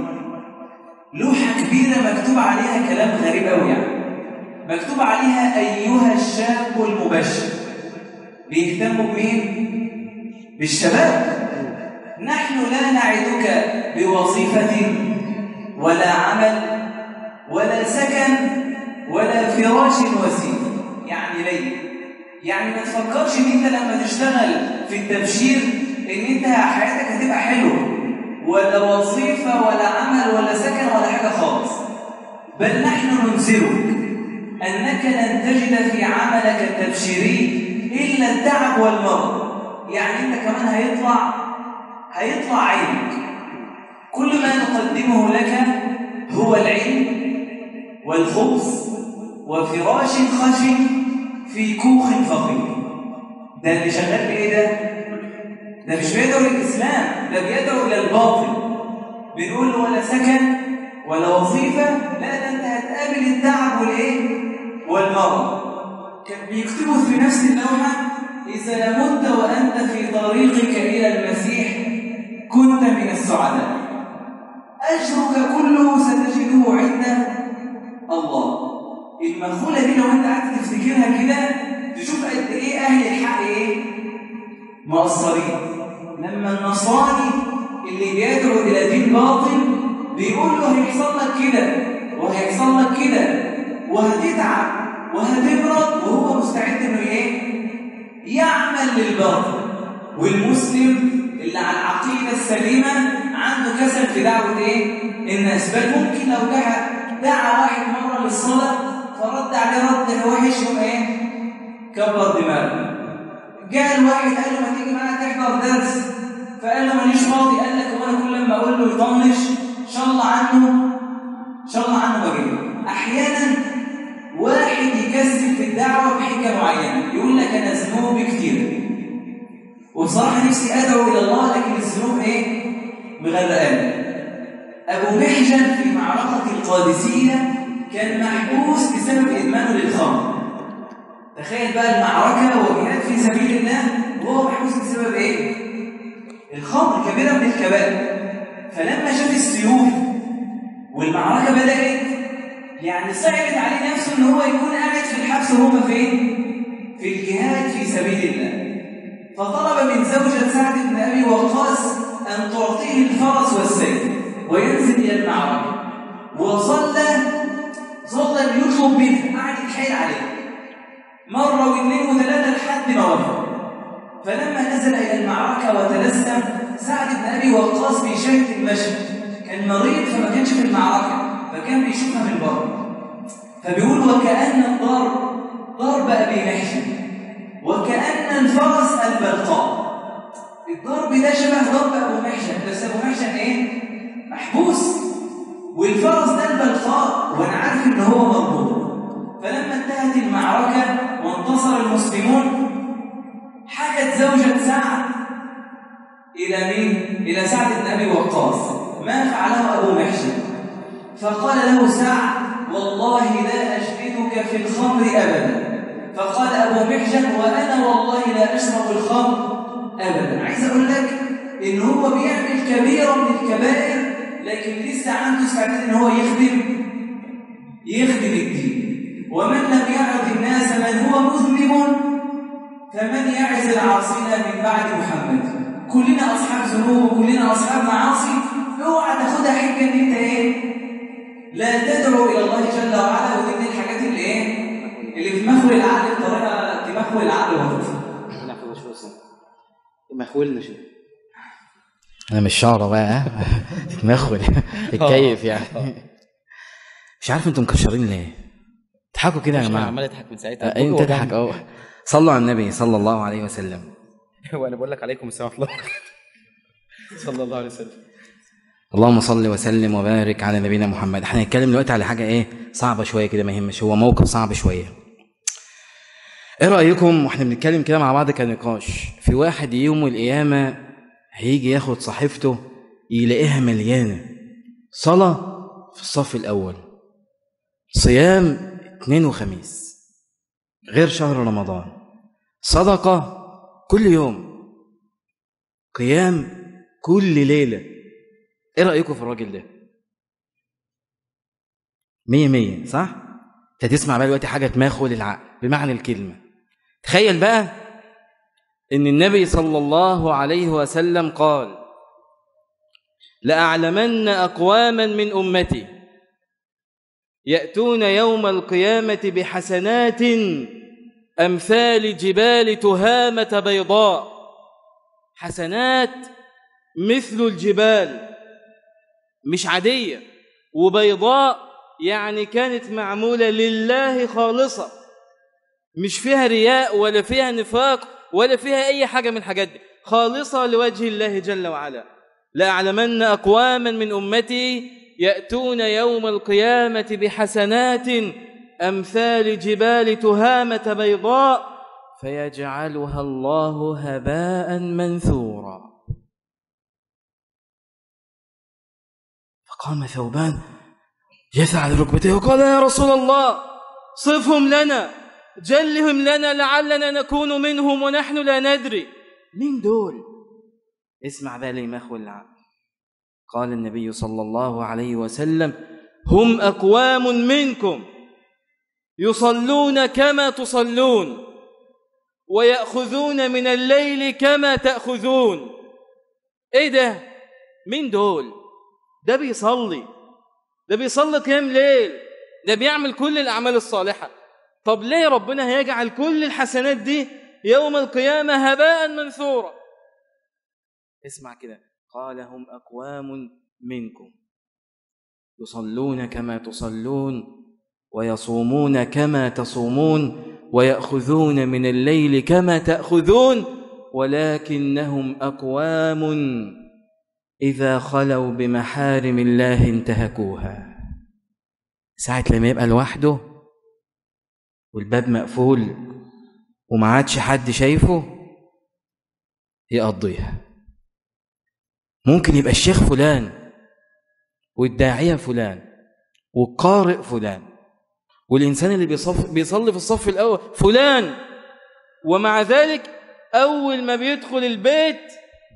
لوحة كبيرة مكتوب عليها كلام غريب أوي، يعني مكتوب عليها أيها الشاب المبشر. بيهتموا بمين؟ بالشباب. نحن لا نعدك بوظيفة ولا عمل ولا سكن ولا فراش وسيم. يعني ليه؟ يعني ما تفكرش ان انت لما تشتغل في التبشير ان انت حياتك هتبقى حلوه، ولا وظيفه ولا عمل ولا سكن ولا حاجه خالص. بل نحن ننذرك انك لن تجد في عملك التبشيري الا التعب والمرض. يعني انت كمان هيطلع عينك. كل ما نقدمه لك هو العلم والخبز وفراش خشن في كوخ فقير. ده اللي شغال بايه؟ ده مش بيدعو للاسلام، ده بيدعو الى الباطل. بنقول له ولا سكن ولا وظيفه، لا ده انت هتقابل التعب والمرض. كان بيكتبوا في نفس اللوحه اذا مت وانت في طريقك الى المسيح كنت من السعداء، اجرك كله ستجده عند الله. المخولة دي لو انت قعدت تفتكرها كده تشوف قد ايه اهل الحق مقصرين. لما النصراني اللي بيدعو الى دين باطل بيقول له هيحصل لك كده وهيحصل لك كده وهتتعب وهتمرض، وهو مستعد انه يعمل للباطل. والمسلم اللي على العقيدة السليمة عنده كسل في دعوة الناس، بل ممكن لو دعا واحد مرة للصلاة فرد عليه رد وحش كبر دماغه. جاء الواحد قال له ما تيجي معايا تحضر درس، فقال له ماليش فاضي. قال لك وانا كل ما اقول له يطنش شاء الله عنه بجيبه. احيانا واحد يكذب في الدعوه بحجه معينه، يقول لك انا ذنوبي كتير وبصراحه نفسي ادعو الى الله لكن الذنوب مغرقاني. ابو محجن في معركه القادسيه كان محبوس بسبب ادمانه للخمر. تخيل بقى المعركه وجهاد في سبيل الله وهو محبوس بسبب الخمر، كبيره من الكبائر. فلما شاف السيوف والمعركه بدات صعبت عليه نفسه ان هو يكون قاعد في الحبس وهو في الجهاد في سبيل الله. فطلب من زوجة سعد بن ابي وقاص ان تعطيه الفرس والسيف وينزل الى المعركه. وظل يطلب منه، قعد يتحايل عليه مره واثنين وثلاثه لحد ما وافق. فلما نزل الى المعركه وتلثم سعد بن ابي وقاص بيشاهد المشهد، كان مريض فما كانش في المعركه فكان بيشوفها من بره. فبيقول وكأن ضرب أبي محجن وكأن الفرس البلقاء. الضرب ده شبه ضرب أبو محجن، بس أبو محجن محبوس، والفرس ده البلقاء وانا عارف ان هو مربوط. فلما انتهت المعركة وانتصر المسلمون حكت زوجة سعد إلى مين؟ إلى سعد بن أبي وقاص ما فعله أبو محجن. فقال له سعد والله لا أجلدك في الخمر أبدا. فقال أبو محجن وأنا والله لا أشرب الخمر أبدا. عايز أقول لك إن هو بيعمل كبيرة من الكبائر لكن لسه عنده استعداد إن هو يخدم الدين. ومن لم يعظ الناس من هو مذنب فمن يعز العاصين من بعد محمد. كلنا أصحاب ذنوب وكلنا أصحاب معاصي، اوعى تاخدها حجة إن أنت لا تدعو إلى الله جل وعلا. ودي من الحاجات اللي في مخول العقل بطريقة تمخول العقل وقت.
مخولنا شو؟
أنا مش شعره بقى تتمخول الكيف مش عارف انتم مكشرين ليه؟ تضحكوا كده يا جماعة.
عمال اضحك من ساعتها.
انت تضحك صلوا على النبي صلى الله عليه وسلم.
وانا بقول لك عليكم السلام ورحمة الله صلى الله عليه وسلم.
اللهم صل وسلم وبارك على نبينا محمد. احنا هنتكلم دلوقتي على حاجه صعبه شويه كده، ما يهمش، هو موقف صعب شويه. ايه رايكم واحنا بنتكلم كده مع بعض كنقاش في واحد يوم القيامه هيجي ياخد صحيفته يلاقيها مليانه صلاه في الصف الاول، صيام اثنين وخميس غير شهر رمضان، صدقه كل يوم، قيام كل ليله. ايه رأيكم في الراجل ده؟ 100 صح؟ انت تسمع بقى دلوقتي حاجة تماخل العقل بمعنى الكلمة. تخيل بقى ان النبي صلى الله عليه وسلم قال لأعلمن أقواما من أمتي يأتون يوم القيامة بحسنات أمثال جبال تهامة بيضاء. حسنات مثل الجبال، مش عادية، وبيضاء يعني كانت معمولة لله خالصة، مش فيها رياء ولا فيها نفاق ولا فيها أي حاجة من الحاجات دي، خالصة لوجه الله جل وعلا. لأعلمن أقواما من أمتي يأتون يوم القيامة بحسنات أمثال جبال تهامة بيضاء فيجعلها الله هباء منثورا. فقام ثوبان جثى على ركبتيه وقال يا رسول الله صفهم لنا جلهم لنا لعلنا نكون منهم ونحن لا ندري. مين دول؟ اسمع بقى لي مخول العقل. قال النبي صلى الله عليه وسلم هم أقوام منكم يصلون كما تصلون ويأخذون من الليل كما تأخذون. ايه ده؟ مين دول؟ ده بيصلي قيام ليل، ده بيعمل كل الأعمال الصالحة. طب ليه ربنا هيجعل كل الحسنات دي يوم القيامة هباء منثورا؟ اسمع كده، قال هم أقوام منكم يصلون كما تصلون ويصومون كما تصومون ويأخذون من الليل كما تأخذون ولكنهم أقوام إذا خلوا بمحارم الله انتهكوها. ساعة لما يبقى لوحده والباب مقفول وما عادش حد شايفه يقضيها. ممكن يبقى الشيخ فلان والداعية فلان والقارئ فلان والإنسان اللي بيصلي في الصف الأول فلان، ومع ذلك أول ما بيدخل البيت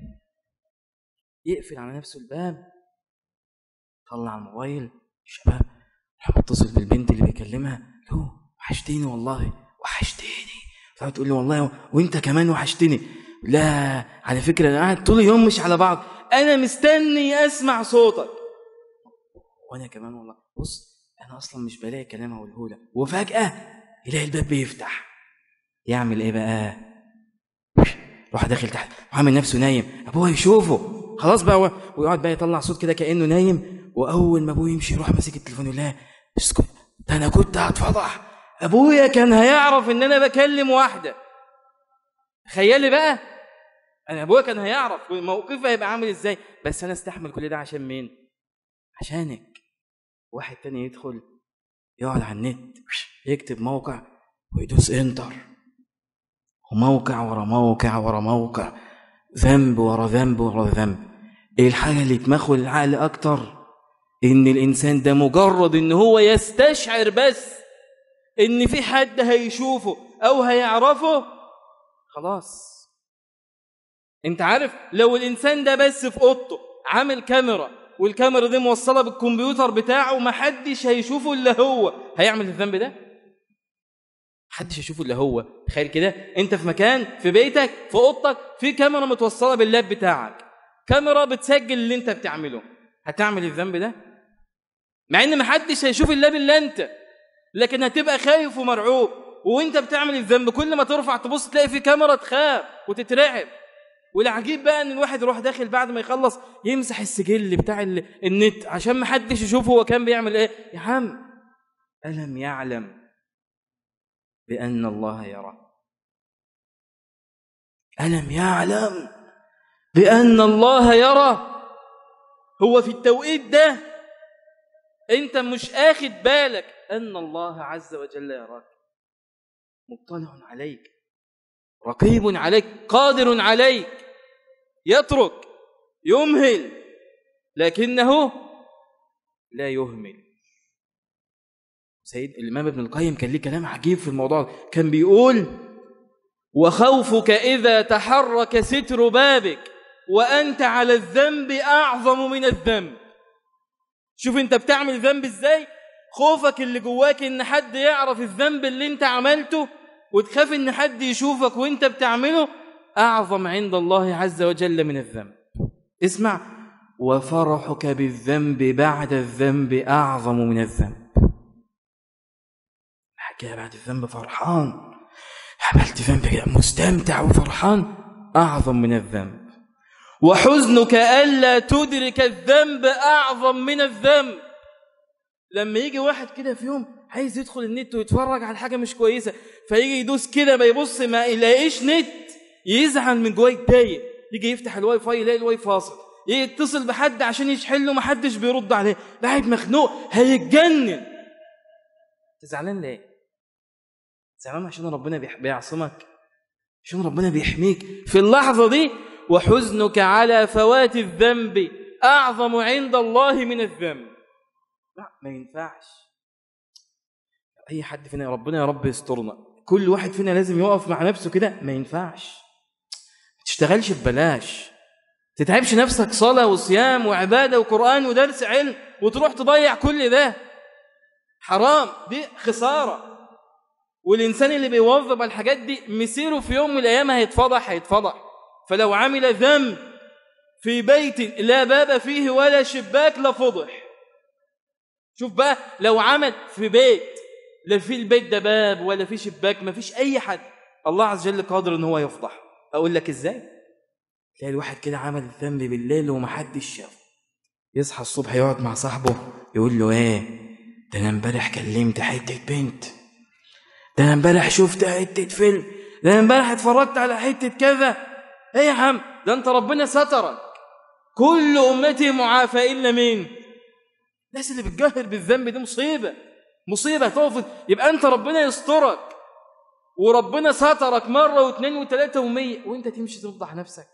يقفل على نفسه الباب، طلع الموبايل، شباب راح متصل بالبنت اللي بيكلمها، له وحشتيني والله وحشتيني، تقول لي والله وانت كمان وحشتني، لا على فكرة انا قاعد طول اليوم مش على بعض، انا مستني اسمع صوتك، وانا كمان والله بص انا اصلا مش بلاقي كلام اقوله لك، وفجأة يلاقي الباب بيفتح، يعمل ايه بقى؟ روح داخل تحت وعامل نفسه نايم، ابوه يشوفه خلاص بقى، ويقعد بقى يطلع صوت كده كأنه نايم، واول ما ابوه يمشي يروح ماسك التليفون يقول لها اسكت، ده انا كنت هتفضح، ابويا كان هيعرف ان انا بكلم واحده. تخيلي بقى، انا ابويا كان هيعرف موقفه هيبقى عامل ازاي، بس انا استحمل كل ده عشان مين؟ عشانك. واحد تاني يدخل يقعد على النت يكتب موقع ويدوس انتر، وموقع ورا موقع ورا موقع، ذنب ورا ذنب ورا ذنب. ايه الحاجه اللي تمخل العقل اكتر؟ ان الانسان ده مجرد ان هو يستشعر بس ان في حد هيشوفه او هيعرفه، خلاص. انت عارف لو الانسان ده بس في اوضته عامل كاميرا والكاميرا دي موصله بالكمبيوتر بتاعه ومحدش هيشوفه الا هو، هيعمل الذنب ده؟ محدش هيشوفه الا هو. تخيل كده انت في مكان في بيتك في اوضتك في كاميرا متوصله باللاب بتاعك، كاميرا بتسجل اللي انت بتعمله، هتعمل الذنب ده؟ مع ان محدش هيشوف اللاب الا انت، لكن هتبقى خايف ومرعوب، وانت بتعمل الذنب كل ما ترفع تبص تلاقي في كاميرا تخاف وتترعب. والعجيب بقى ان الواحد يروح داخل بعد ما يخلص يمسح السجل بتاع النت عشان ما حدش يشوفه هو كان بيعمل ايه. يا عم ألم يعلم بأن الله يرى؟ ألم يعلم بأن الله يرى؟ هو في التوقيت ده انت مش اخد بالك أن الله عز وجل يراك، مطلع عليك، رقيب عليك، قادر عليك، يترك يمهل لكنه لا يهمل. سيد الإمام ابن القيم كان ليه كلام عجيب في الموضوع، كان بيقول وخوفك إذا تحرك ستر بابك وأنت على الذنب أعظم من الذنب. شوف انت بتعمل ذنب ازاي، خوفك اللي جواك ان حد يعرف الذنب اللي انت عملته وتخاف ان حد يشوفك وانت بتعمله أعظم عند الله عز وجل من الذنب. اسمع، وفرحك بالذنب بعد الذنب أعظم من الذنب. حكى بعد الذنب فرحان، عملت ذنب مستمتع وفرحان، أعظم من الذنب. وحزنك ألا تدرك الذنب أعظم من الذنب. لما يجي واحد كده في يوم عايز يدخل النت ويتفرج على حاجة مش كويسة، فيجي يدوس كده ما يبص ما يلاقيش نت، يزعل من جواه يتضايق، يجي يفتح الواي فاي يلاقي الواي فاصل، يتصل بحد عشان يشحن له ما حدش بيرد عليه، قاعد مخنوق هيتجنن. تزعلان ليه؟ زعلان عشان ربنا بيعصمك، عشان ربنا بيحميك في اللحظة دي. وحزنك على فوات الذنب أعظم عند الله من الذنب. لا ما ينفعش. أي حد فينا، ربنا يا رب يسترنا، كل واحد فينا لازم يقف مع نفسه كده، ما ينفعش. ما تشتغلش ببلاش، تتعبش نفسك صلاة وصيام وعبادة وقرآن ودرس علم وتروح تضيع كل ده، حرام، دي خسارة. والإنسان اللي بيوظف الحاجات دي مسيره في يوم من الأيام هيتفضح. فلو عمل ذنب في بيت لا باب فيه ولا شباك لفضح. شوف بقى لو عمل في بيت لا في البيت ده باب ولا في شباك، ما فيش أي حد، الله عز وجل قادر إن هو يفضح. أقول لك إزاي؟ تلاقي الواحد كده عمل الذنب بالليل ومحدش شافه، يصحى الصبح يقعد مع صاحبه يقول له ايه ده انا امبارح كلمت حته بنت، ده انا امبارح شفت حته فيلم، ده انا امبارح اتفرجت على حته كذا. ايه يا عم ده انت ربنا سترك، كل امتي معافى الا مين؟ الناس اللي بتجهر بالذنب دي مصيبه تقف. يبقى انت ربنا يسترك وربنا سترك مره واثنين وثلاثه ومية، وانت تمشي تفضح نفسك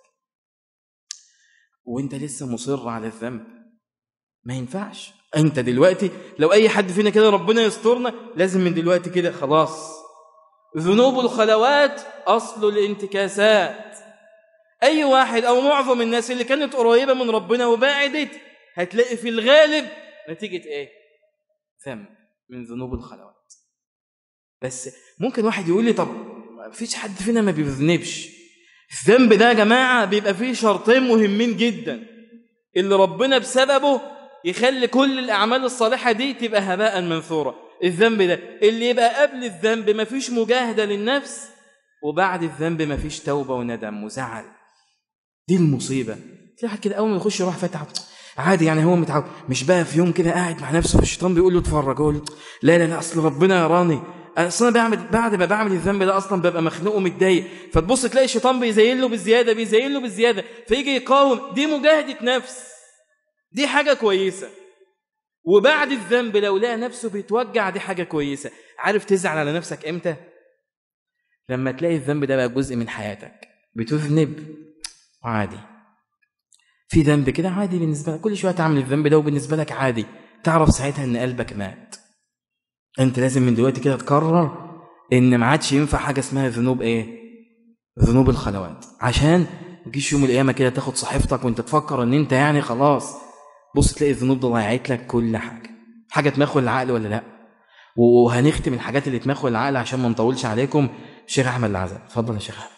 وانت لسه مصر على الذنب. ما ينفعش. انت دلوقتي لو اي حد فينا كده ربنا يسترنا لازم من دلوقتي كده خلاص، ذنوب الخلوات اصل الانتكاسات. اي واحد او معظم الناس اللي كانت قريبه من ربنا وبعدت هتلاقي في الغالب نتيجه ايه؟ ذنب من ذنوب الخلوات. بس ممكن واحد يقول لي طب ما فيش حد فينا ما بيذنبش. الذنب ده يا جماعه بيبقى فيه شرطين مهمين جدا اللي ربنا بسببه يخلي كل الأعمال الصالحة دي تبقى هباء منثورا. الذنب ده اللي يبقى قبل الذنب ما فيش مجاهدة للنفس، وبعد الذنب ما فيش توبة وندم وزعل. دي المصيبة. تلاقي كده أول ما يخش يروح فتح عادي، يعني هو متعود، مش بقى في يوم كده قاعد مع نفسه فالشيطان بيقول له اتفرج، يقول له لا أصل ربنا يراني، أصل أنا بعد ما بعمل الذنب ده أصلا ببقى مخنوق ومتضايق. فتبص تلاقي الشيطان بيزين له بالزيادة فيجي يقاوم. دي مجاهدة نفس، دي حاجة كويسة. وبعد الذنب لو لقى نفسه بيتوجع دي حاجة كويسة. عارف تزعل على نفسك امتى؟ لما تلاقي الذنب ده بقى جزء من حياتك، بتذنب عادي، في ذنب كده عادي بالنسبة لك، كل شوية تعمل الذنب ده وبالنسبة لك عادي، تعرف ساعتها ان قلبك مات. انت لازم من دلوقتي كده تقرر ان ما عادش ينفع حاجة اسمها ذنوب ايه؟ ذنوب الخلوات، عشان مجيش يوم القيامة كده تاخد صحيفتك وانت تفكر ان انت يعني خلاص، بص تلاقي الذنوب ده ضيعت لك كل حاجة تمخل العقل ولا لا. وهنختم الحاجات اللي تمخل العقل عشان ما نطولش عليكم. الشيخ احمد العزب، اتفضل يا شيخ احمد.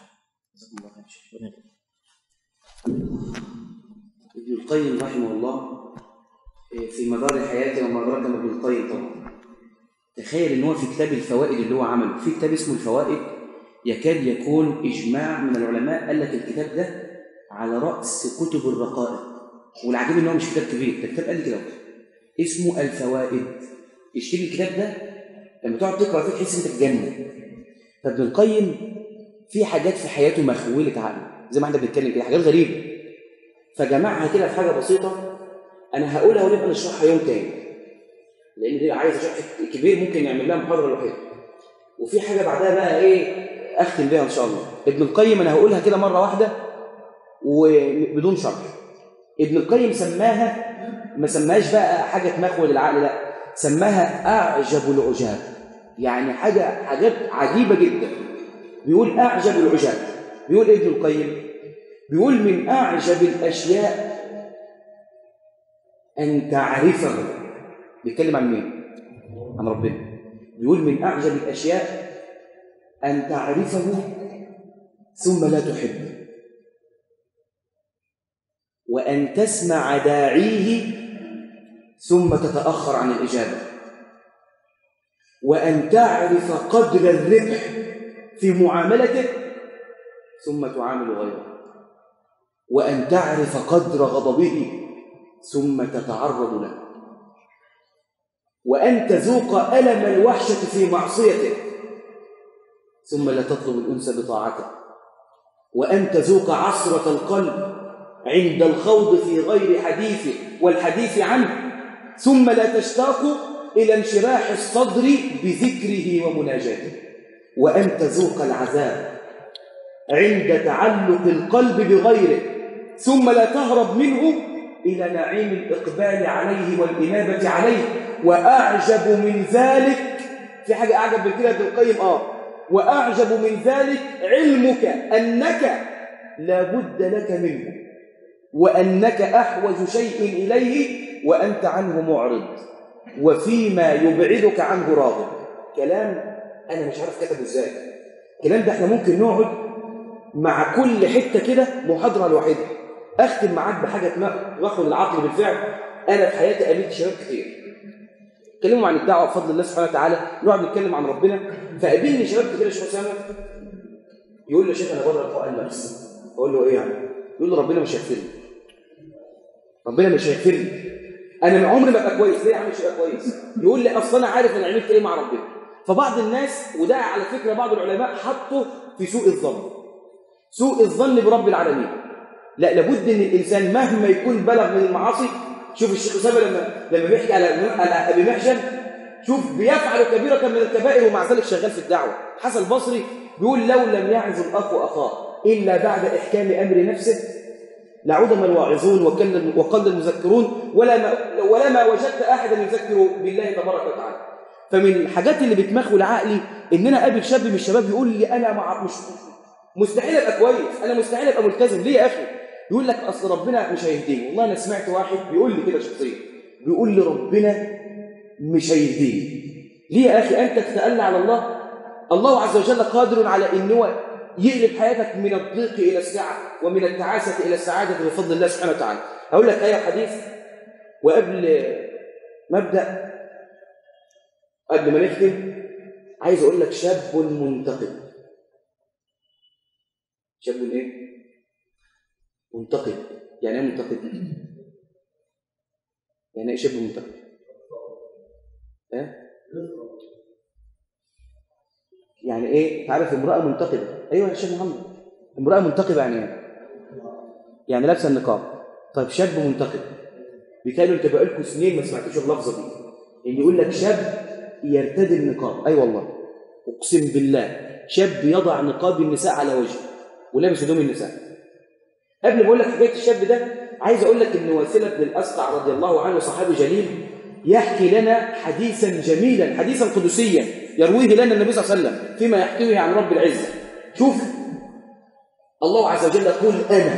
ابن القيم رحمه الله في مدار حياته وما أدراك ما ابن القيم طبعا، تخيل ان هو في كتاب الفوائد اللي هو عمله، في كتاب اسمه الفوائد يكاد يكون اجماع من العلماء قال لك الكتاب ده على رأس كتب الرقائق. والعجيب ان هو مش كتاب كبير، ده كتاب قد كده اسمه الفوائد. اشتري الكتاب ده لما تقعد تقرا فيه تحس انت في جنه. فابن القيم في حاجات في حياته مخوله عقله زي ما احنا بنتكلم كده، حاجات غريبه، فجمعها كده في حاجه بسيطه انا هقولها ونبقى نشرحها يوم تاني، لان دي عايزه شرح كبير ممكن نعمل لها محاضره لوحدها، وفي حاجه بعدها بقى ايه اختم بيها ان شاء الله. ابن القيم انا هقولها كده مره واحده وبدون شرح. ابن القيم سماها، ما سماهاش بقى حاجه تمخول العقل، لا، سماها اعجب العجاب، يعني حاجات عجيبه جدا. بيقول اعجب العجاب، بيقول ابن القيم بيقول من اعجب الاشياء ان تعرفه. بيتكلم عن مين؟ عن ربنا. بيقول من اعجب الاشياء ان تعرفه ثم لا تحبه، وأن تسمع داعيه ثم تتأخر عن الإجابة، وأن تعرف قدر الربح في معاملتك ثم تعامل غيره، وأن تعرف قدر غضبه ثم تتعرض له، وأن تذوق ألم الوحشة في معصيته ثم لا تطلب الأنس بطاعته، وأن تذوق عصرة القلب عند الخوض في غير حديثه والحديث عنه ثم لا تشتاق إلى انشراح الصدر بذكره ومناجاته، وأن تذوق العذاب عند تعلق القلب بغيره ثم لا تهرب منه إلى نعيم الإقبال عليه والإنابة عليه. وأعجب من ذلك، في حاجة أعجب من كده ابن القيم وأعجب من ذلك علمك أنك لا بد لك منه، وأنك أحوج شيء إليه وأنت عنه معرض، وفيما يبعدك عنه راغب. كلام أنا مش عارف كتب إزاي. الكلام ده احنا ممكن نقعد مع كل حتة كده محاضرة لوحدها. أختم معاك بحاجة تمخل العقل بالفعل. أنا في حياتي قابلت شباب كتير اتكلموا عن الدعوة بفضل الله سبحانه وتعالى، نقعد نتكلم عن ربنا، فقابلني شباب كتير يا شيخ أسامة يقول له شيخ أنا بره القرآن بس. أقول له إيه يعني؟
يقول له ربنا مش هيغفر لي، ربنا مش هيغفر لي، انا عمري ما ابقى كويس. ليه يا عم مش هبقى كويس؟ يقول لي اصل انا عارف انا عملت ايه مع ربنا. فبعض الناس، وده على فكره بعض العلماء حطوا في سوء الظن، سوء الظن برب العالمين. لا، لابد ان الانسان مهما يكون بلغ من المعاصي. شوف الشيخ أسامة لما بيحكي على ابي محجن، شوف بيفعل كبيرة من الكبائر ومع ذلك شغال في الدعوة. حسن البصري بيقول لو لم يعظ الأخ أخاه إلا بعد إحكام أمر نفسه لعدم الواعظون وقل المذكرون ولما وجدت أحدا يذكر بالله تبارك وتعالى. فمن الحاجات اللي بتمخول عقلي إن أنا قابل شاب من الشباب يقول لي أنا مستحيل أبقى كويس، أنا مستحيل أبقى ملتزم. ليه يا أخي؟ يقول لك أصل ربنا مش هيهديني. والله أنا سمعت واحد بيقول لي كده شخصيا، بيقول لي ربنا مش هيهديني. ليه يا أخي؟ أنت تتألى على الله. الله عز وجل قادر على إنه يقلب حياتك من الضيق إلى السعة ومن التعاسة إلى السعادة بفضل الله سبحانه وتعالى. هقول لك آية وحديث، وقبل ما أبدأ، قبل ما نختم، عايز أقول لك شاب منتقد. شاب إيه؟ منتقد. يعني إيه منتقد؟ يعني إيه شاب منتقد؟ يعني ايه؟ تعرف امرأة منتقبة؟ ايوه يا شيخ محمد، امرأة منتقبة يعني ايه؟ يعني لابسه النقاب. طيب شاب منتقب، بيتهيألوا انت بقالكم سنين ما سمعتوش اللفظة دي، ان يقول لك شاب يرتدي النقاب. اي والله اقسم بالله، شاب يضع نقاب النساء على وجهه ولابس هدوم النساء. قبل ما اقول لك حكايه الشاب ده، عايز اقول لك ان واثلة بن الاسقع رضي الله عنه صحابي جليل يحكي لنا حديثا جميلا، حديثا قدسيا يرويه لنا النبي صلى الله عليه وسلم فيما يحكيه عن رب العزة. شوف الله عز وجل يقول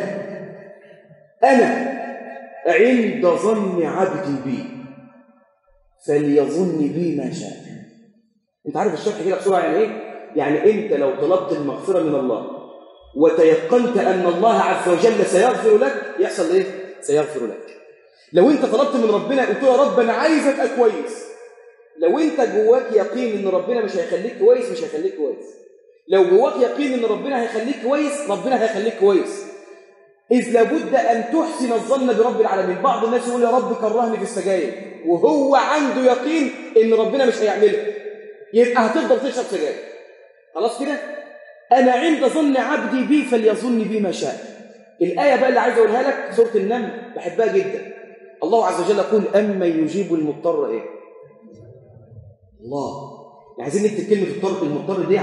أنا عند ظن عبدي بي فليظن بي ما شاء. انت عارف الشرح كده بسرعة يعني ايه؟ يعني انت لو طلبت المغفرة من الله وتيقنت أن الله عز وجل سيغفر لك، يحصل ايه؟ سيغفر لك. لو انت طلبت من ربنا قلت له يا رب انا عايز ابقى كويس، لو انت جواك يقين ان ربنا مش هيخليك كويس، مش هيخليك كويس. لو جواك يقين ان ربنا هيخليك كويس، ربنا هيخليك كويس. اذ لابد ان تحسن الظن برب العالمين. بعض الناس يقول يا رب كرهني في السجاير وهو عنده يقين ان ربنا مش هيعملها، يبقى هتفضل تشرب سجاير. خلاص كده؟ انا عند ظن عبدي بي فليظن بي ما شاء. الايه بقى اللي عايز اقولها لك سوره النمل، بحبها جدا. الله عز وجل يقول أما يجيب المضطر إيه؟ الله. عايزين نكتب كلمة المضطر دي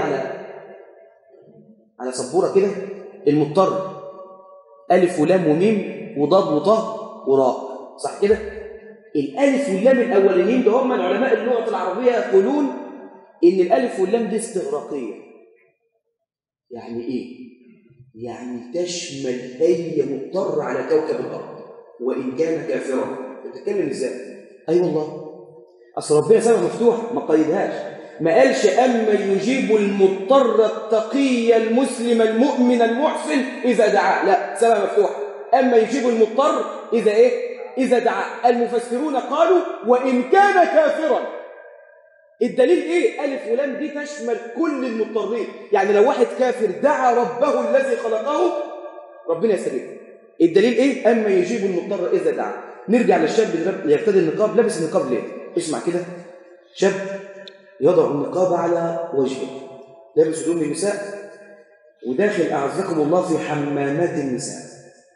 على سبورة كده. المضطر ألف ولام وميم وضاد وطه وراء، صح كده؟ الألف واللام الأولين ده هم العلماء اللغة العربية يقولون إن الألف واللام دي استغراقية. يعني إيه؟ يعني تشمل أي مضطر على كوكب الأرض وإن كان كافرا. بتتكلم إزاي؟ أي والله، أصل ربنا سبب مفتوح، ما قيدهاش، ما قالش أما يجيب المضطر التقي المسلم المؤمن المحسن إذا دعا، لا، سبب مفتوح. أما يجيب المضطر إذا إيه؟ إذا دعا. المفسرون قالوا وإن كان كافرا. الدليل إيه؟ ألف ولام دي تشمل كل المضطرين. يعني لو واحد كافر دعا ربه الذي خلقه ربنا يستجيب. الدليل ايه؟ اما يجيب المضطر اذا دعا. نرجع للشاب اللي يرتدي النقاب. لابس النقاب ليه؟ اسمع كده، شاب يضع النقاب على وجهه، لابس هدوم النساء وداخل اعزكم الله في حمامات النساء.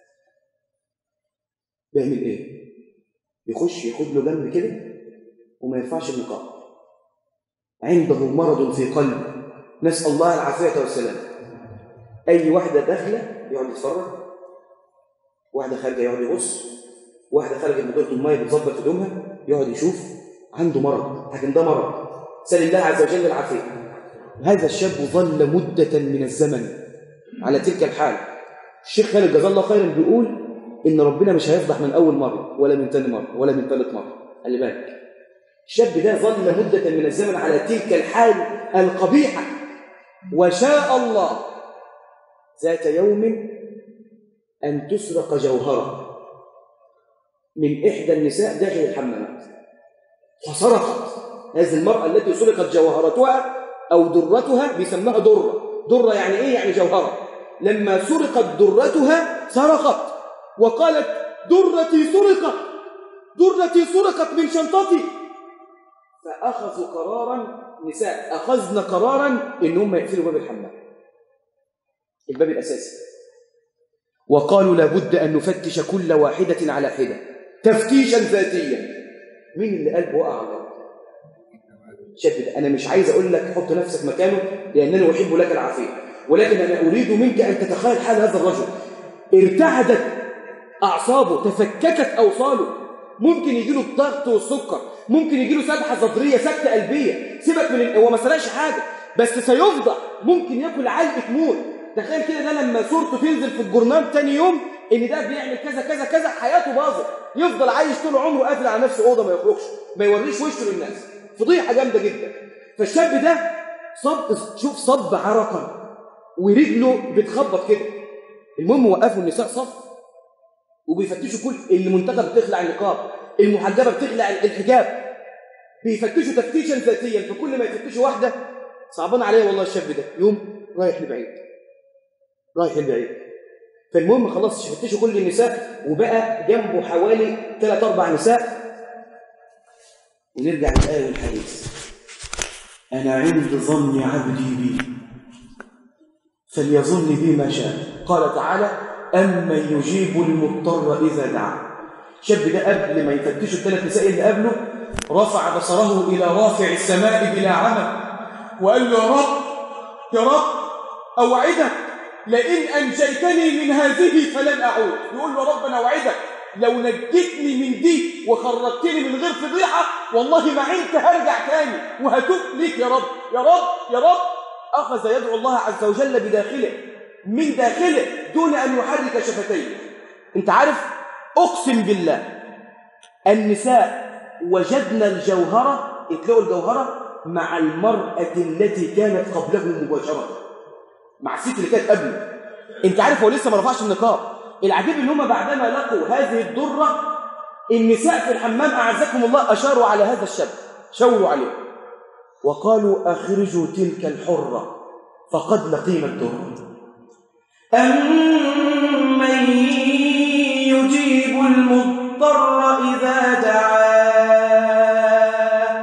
بيعمل ايه؟ يخش ياخد له جنب كده وما يرفعش النقاب. عنده مرض في قلبه، نسال الله العافيه والسلام. اي واحده داخله يقعد يتفرج، واحدة خارجة يقعد يبص، واحدة خارجة من دورة المية بتظبط هدومها يقعد يشوف. عنده مرض، لكن ده مرض، سأل الله عز وجل العافية. هذا الشاب ظل مدة من الزمن على تلك الحال. الشيخ خالد جزاه الله خيرا بيقول إن ربنا مش هيفضح من أول مرة ولا من ثاني مرة ولا من ثالث مرة. خلي بالك، الشاب ده ظل مدة من الزمن على تلك الحال القبيحة، وشاء الله ذات يوم أن تسرق جوهرة من إحدى النساء داخل الحمامات، فسرقت هذه المرأة التي سرقت جوهرتها أو درتها، بيسموها درة. درة يعني إيه؟ يعني جوهرة. لما سرقت درتها صرخت وقالت درتي سرقت من شنطتي. فأخذوا قرارا، نساء أخذنا قرارا إنهم يقفلوا باب الحمام، الباب الأساسي، وقالوا لابد أن نفتش كل واحدة على حدة تفتيشا ذاتيا. مين اللي قلبه وقع على الأرض؟ شاب ده. أنا مش عايز أقول لك حط نفسك مكانه لأنني أحب لك العافية، ولكن أنا أريد منك أن تتخيل حال هذا الرجل. ارتعدت أعصابه، تفككت أوصاله، ممكن يجيله الضغط والسكر، ممكن يجيله سبحة صدرية، سكتة قلبية، سيبك من هو ما سرقش حاجة بس سيفضح، ممكن ياكل علقة موت. تخيل كده ده لما صورته تنزل في الجورنال تاني يوم ان ده بيعمل كذا كذا كذا، حياته باظت، يفضل عايش طول عمره قافل على نفسه اوضه، ما يخرجش، ما يوريش وشه للناس، فضيحه جامده جدا. فالشاب ده صب عرقا ورجله بتخبط كده. المهم وقفوا النساء صف وبيفتشوا كل المنتخب بتخلع النقاب، المحجبه بتخلع الحجاب، بيفتشوا تفتيشا ذاتيا. فكل ما يفتشوا واحده صعبان عليا والله الشاب ده يوم رايح لبعيد. فالمهم خلاص فتشوا كل النساء وبقى جنبه حوالي 3-4 نساء. ونرجع للآية والحديث. أنا عند ظن عبدي بي فليظن بي ما شاء. قال تعالى أمن يجيب المضطر إذا دعا. الشاب ده قبل ما يفتشوا ال3 نساء اللي قبله رفع بصره إلى رافع السماء بلا عمل وقال له يا رب أوعدك لئن أنجيتني من هذه فلن أعود. يقول له رب أنا أوعدك لو نجيتني من دي وخرجتني من غير فضيحة والله ما عدت هرجع تاني وهتوب ليك يا رب يا رب يا رب. أخذ يدعو الله عز وجل بداخله من داخله دون أن يحرك شفتيه. أنت عارف أقسم بالله النساء وجدنا الجوهرة، اتلقوا الجوهرة مع المرأة التي كانت قبله مباشرة، مع الست اللي كانت قبله. انت عارف هو لسه ما رفعش النقاب. العجيب ان هم بعدما لقوا هذه الدرة النساء في الحمام اعزكم الله اشاروا على هذا الشاب، شاوروا عليه وقالوا اخرجوا تلك الحرة فقد لقينا الدرة.
أمن يجيب المضطر إذا دعاه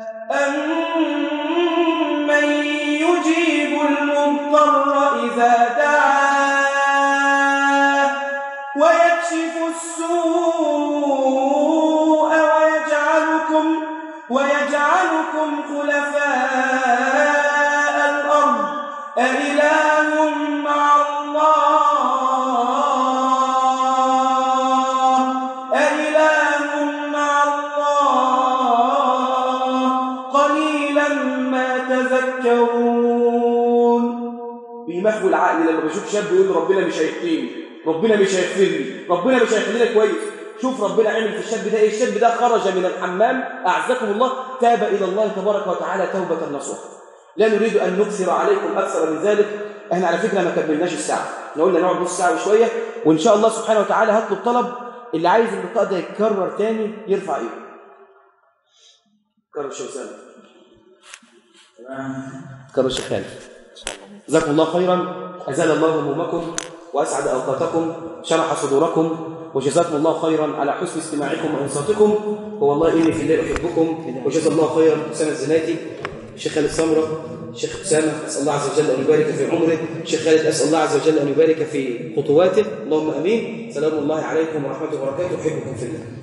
أمن يجيب المضطر إذا دعاه ويكشف السوء ويجعلكم خلفاء الأرض أإله مع
بيمخوا العقل لما بيشوف شاب يقول له ربنا مش هيكفيني، ربنا مش هيغفر لي، ربنا مش هيخلينا كويس. شوف ربنا عمل في الشاب ده ايه. الشاب ده خرج من الحمام اعزكم الله تاب الى الله تبارك وتعالى توبه نصوحا. لا نريد ان نكثر عليكم اكثر من ذلك. احنا على فكره ما كملناش الساعه، احنا قلنا نقعد نص ساعه وشويه، وان شاء الله سبحانه وتعالى هطلب طلب اللي عايز اللقاء ده يتكرر تاني يرفع ايده. كرر الشيخ سالم، كرر الشيخ خالد. جزاكم الله خيرا، أزال الله همومكم وأسعد أوقاتكم، شرح صدوركم، وجزاكم الله خيرا على حسن استماعكم وإنصاتكم، والله إني في الله أحبكم. وجزا الله خيرا أسامة الزناتي، الشيخ خالد سمرة، الشيخ أسامة أسأل الله عز وجل أن يبارك في عمره، الشيخ خالد أسأل الله عز وجل أن يبارك في خطواته، اللهم أمين. سلام الله عليكم ورحمة الله وبركاته، أحبكم في الله.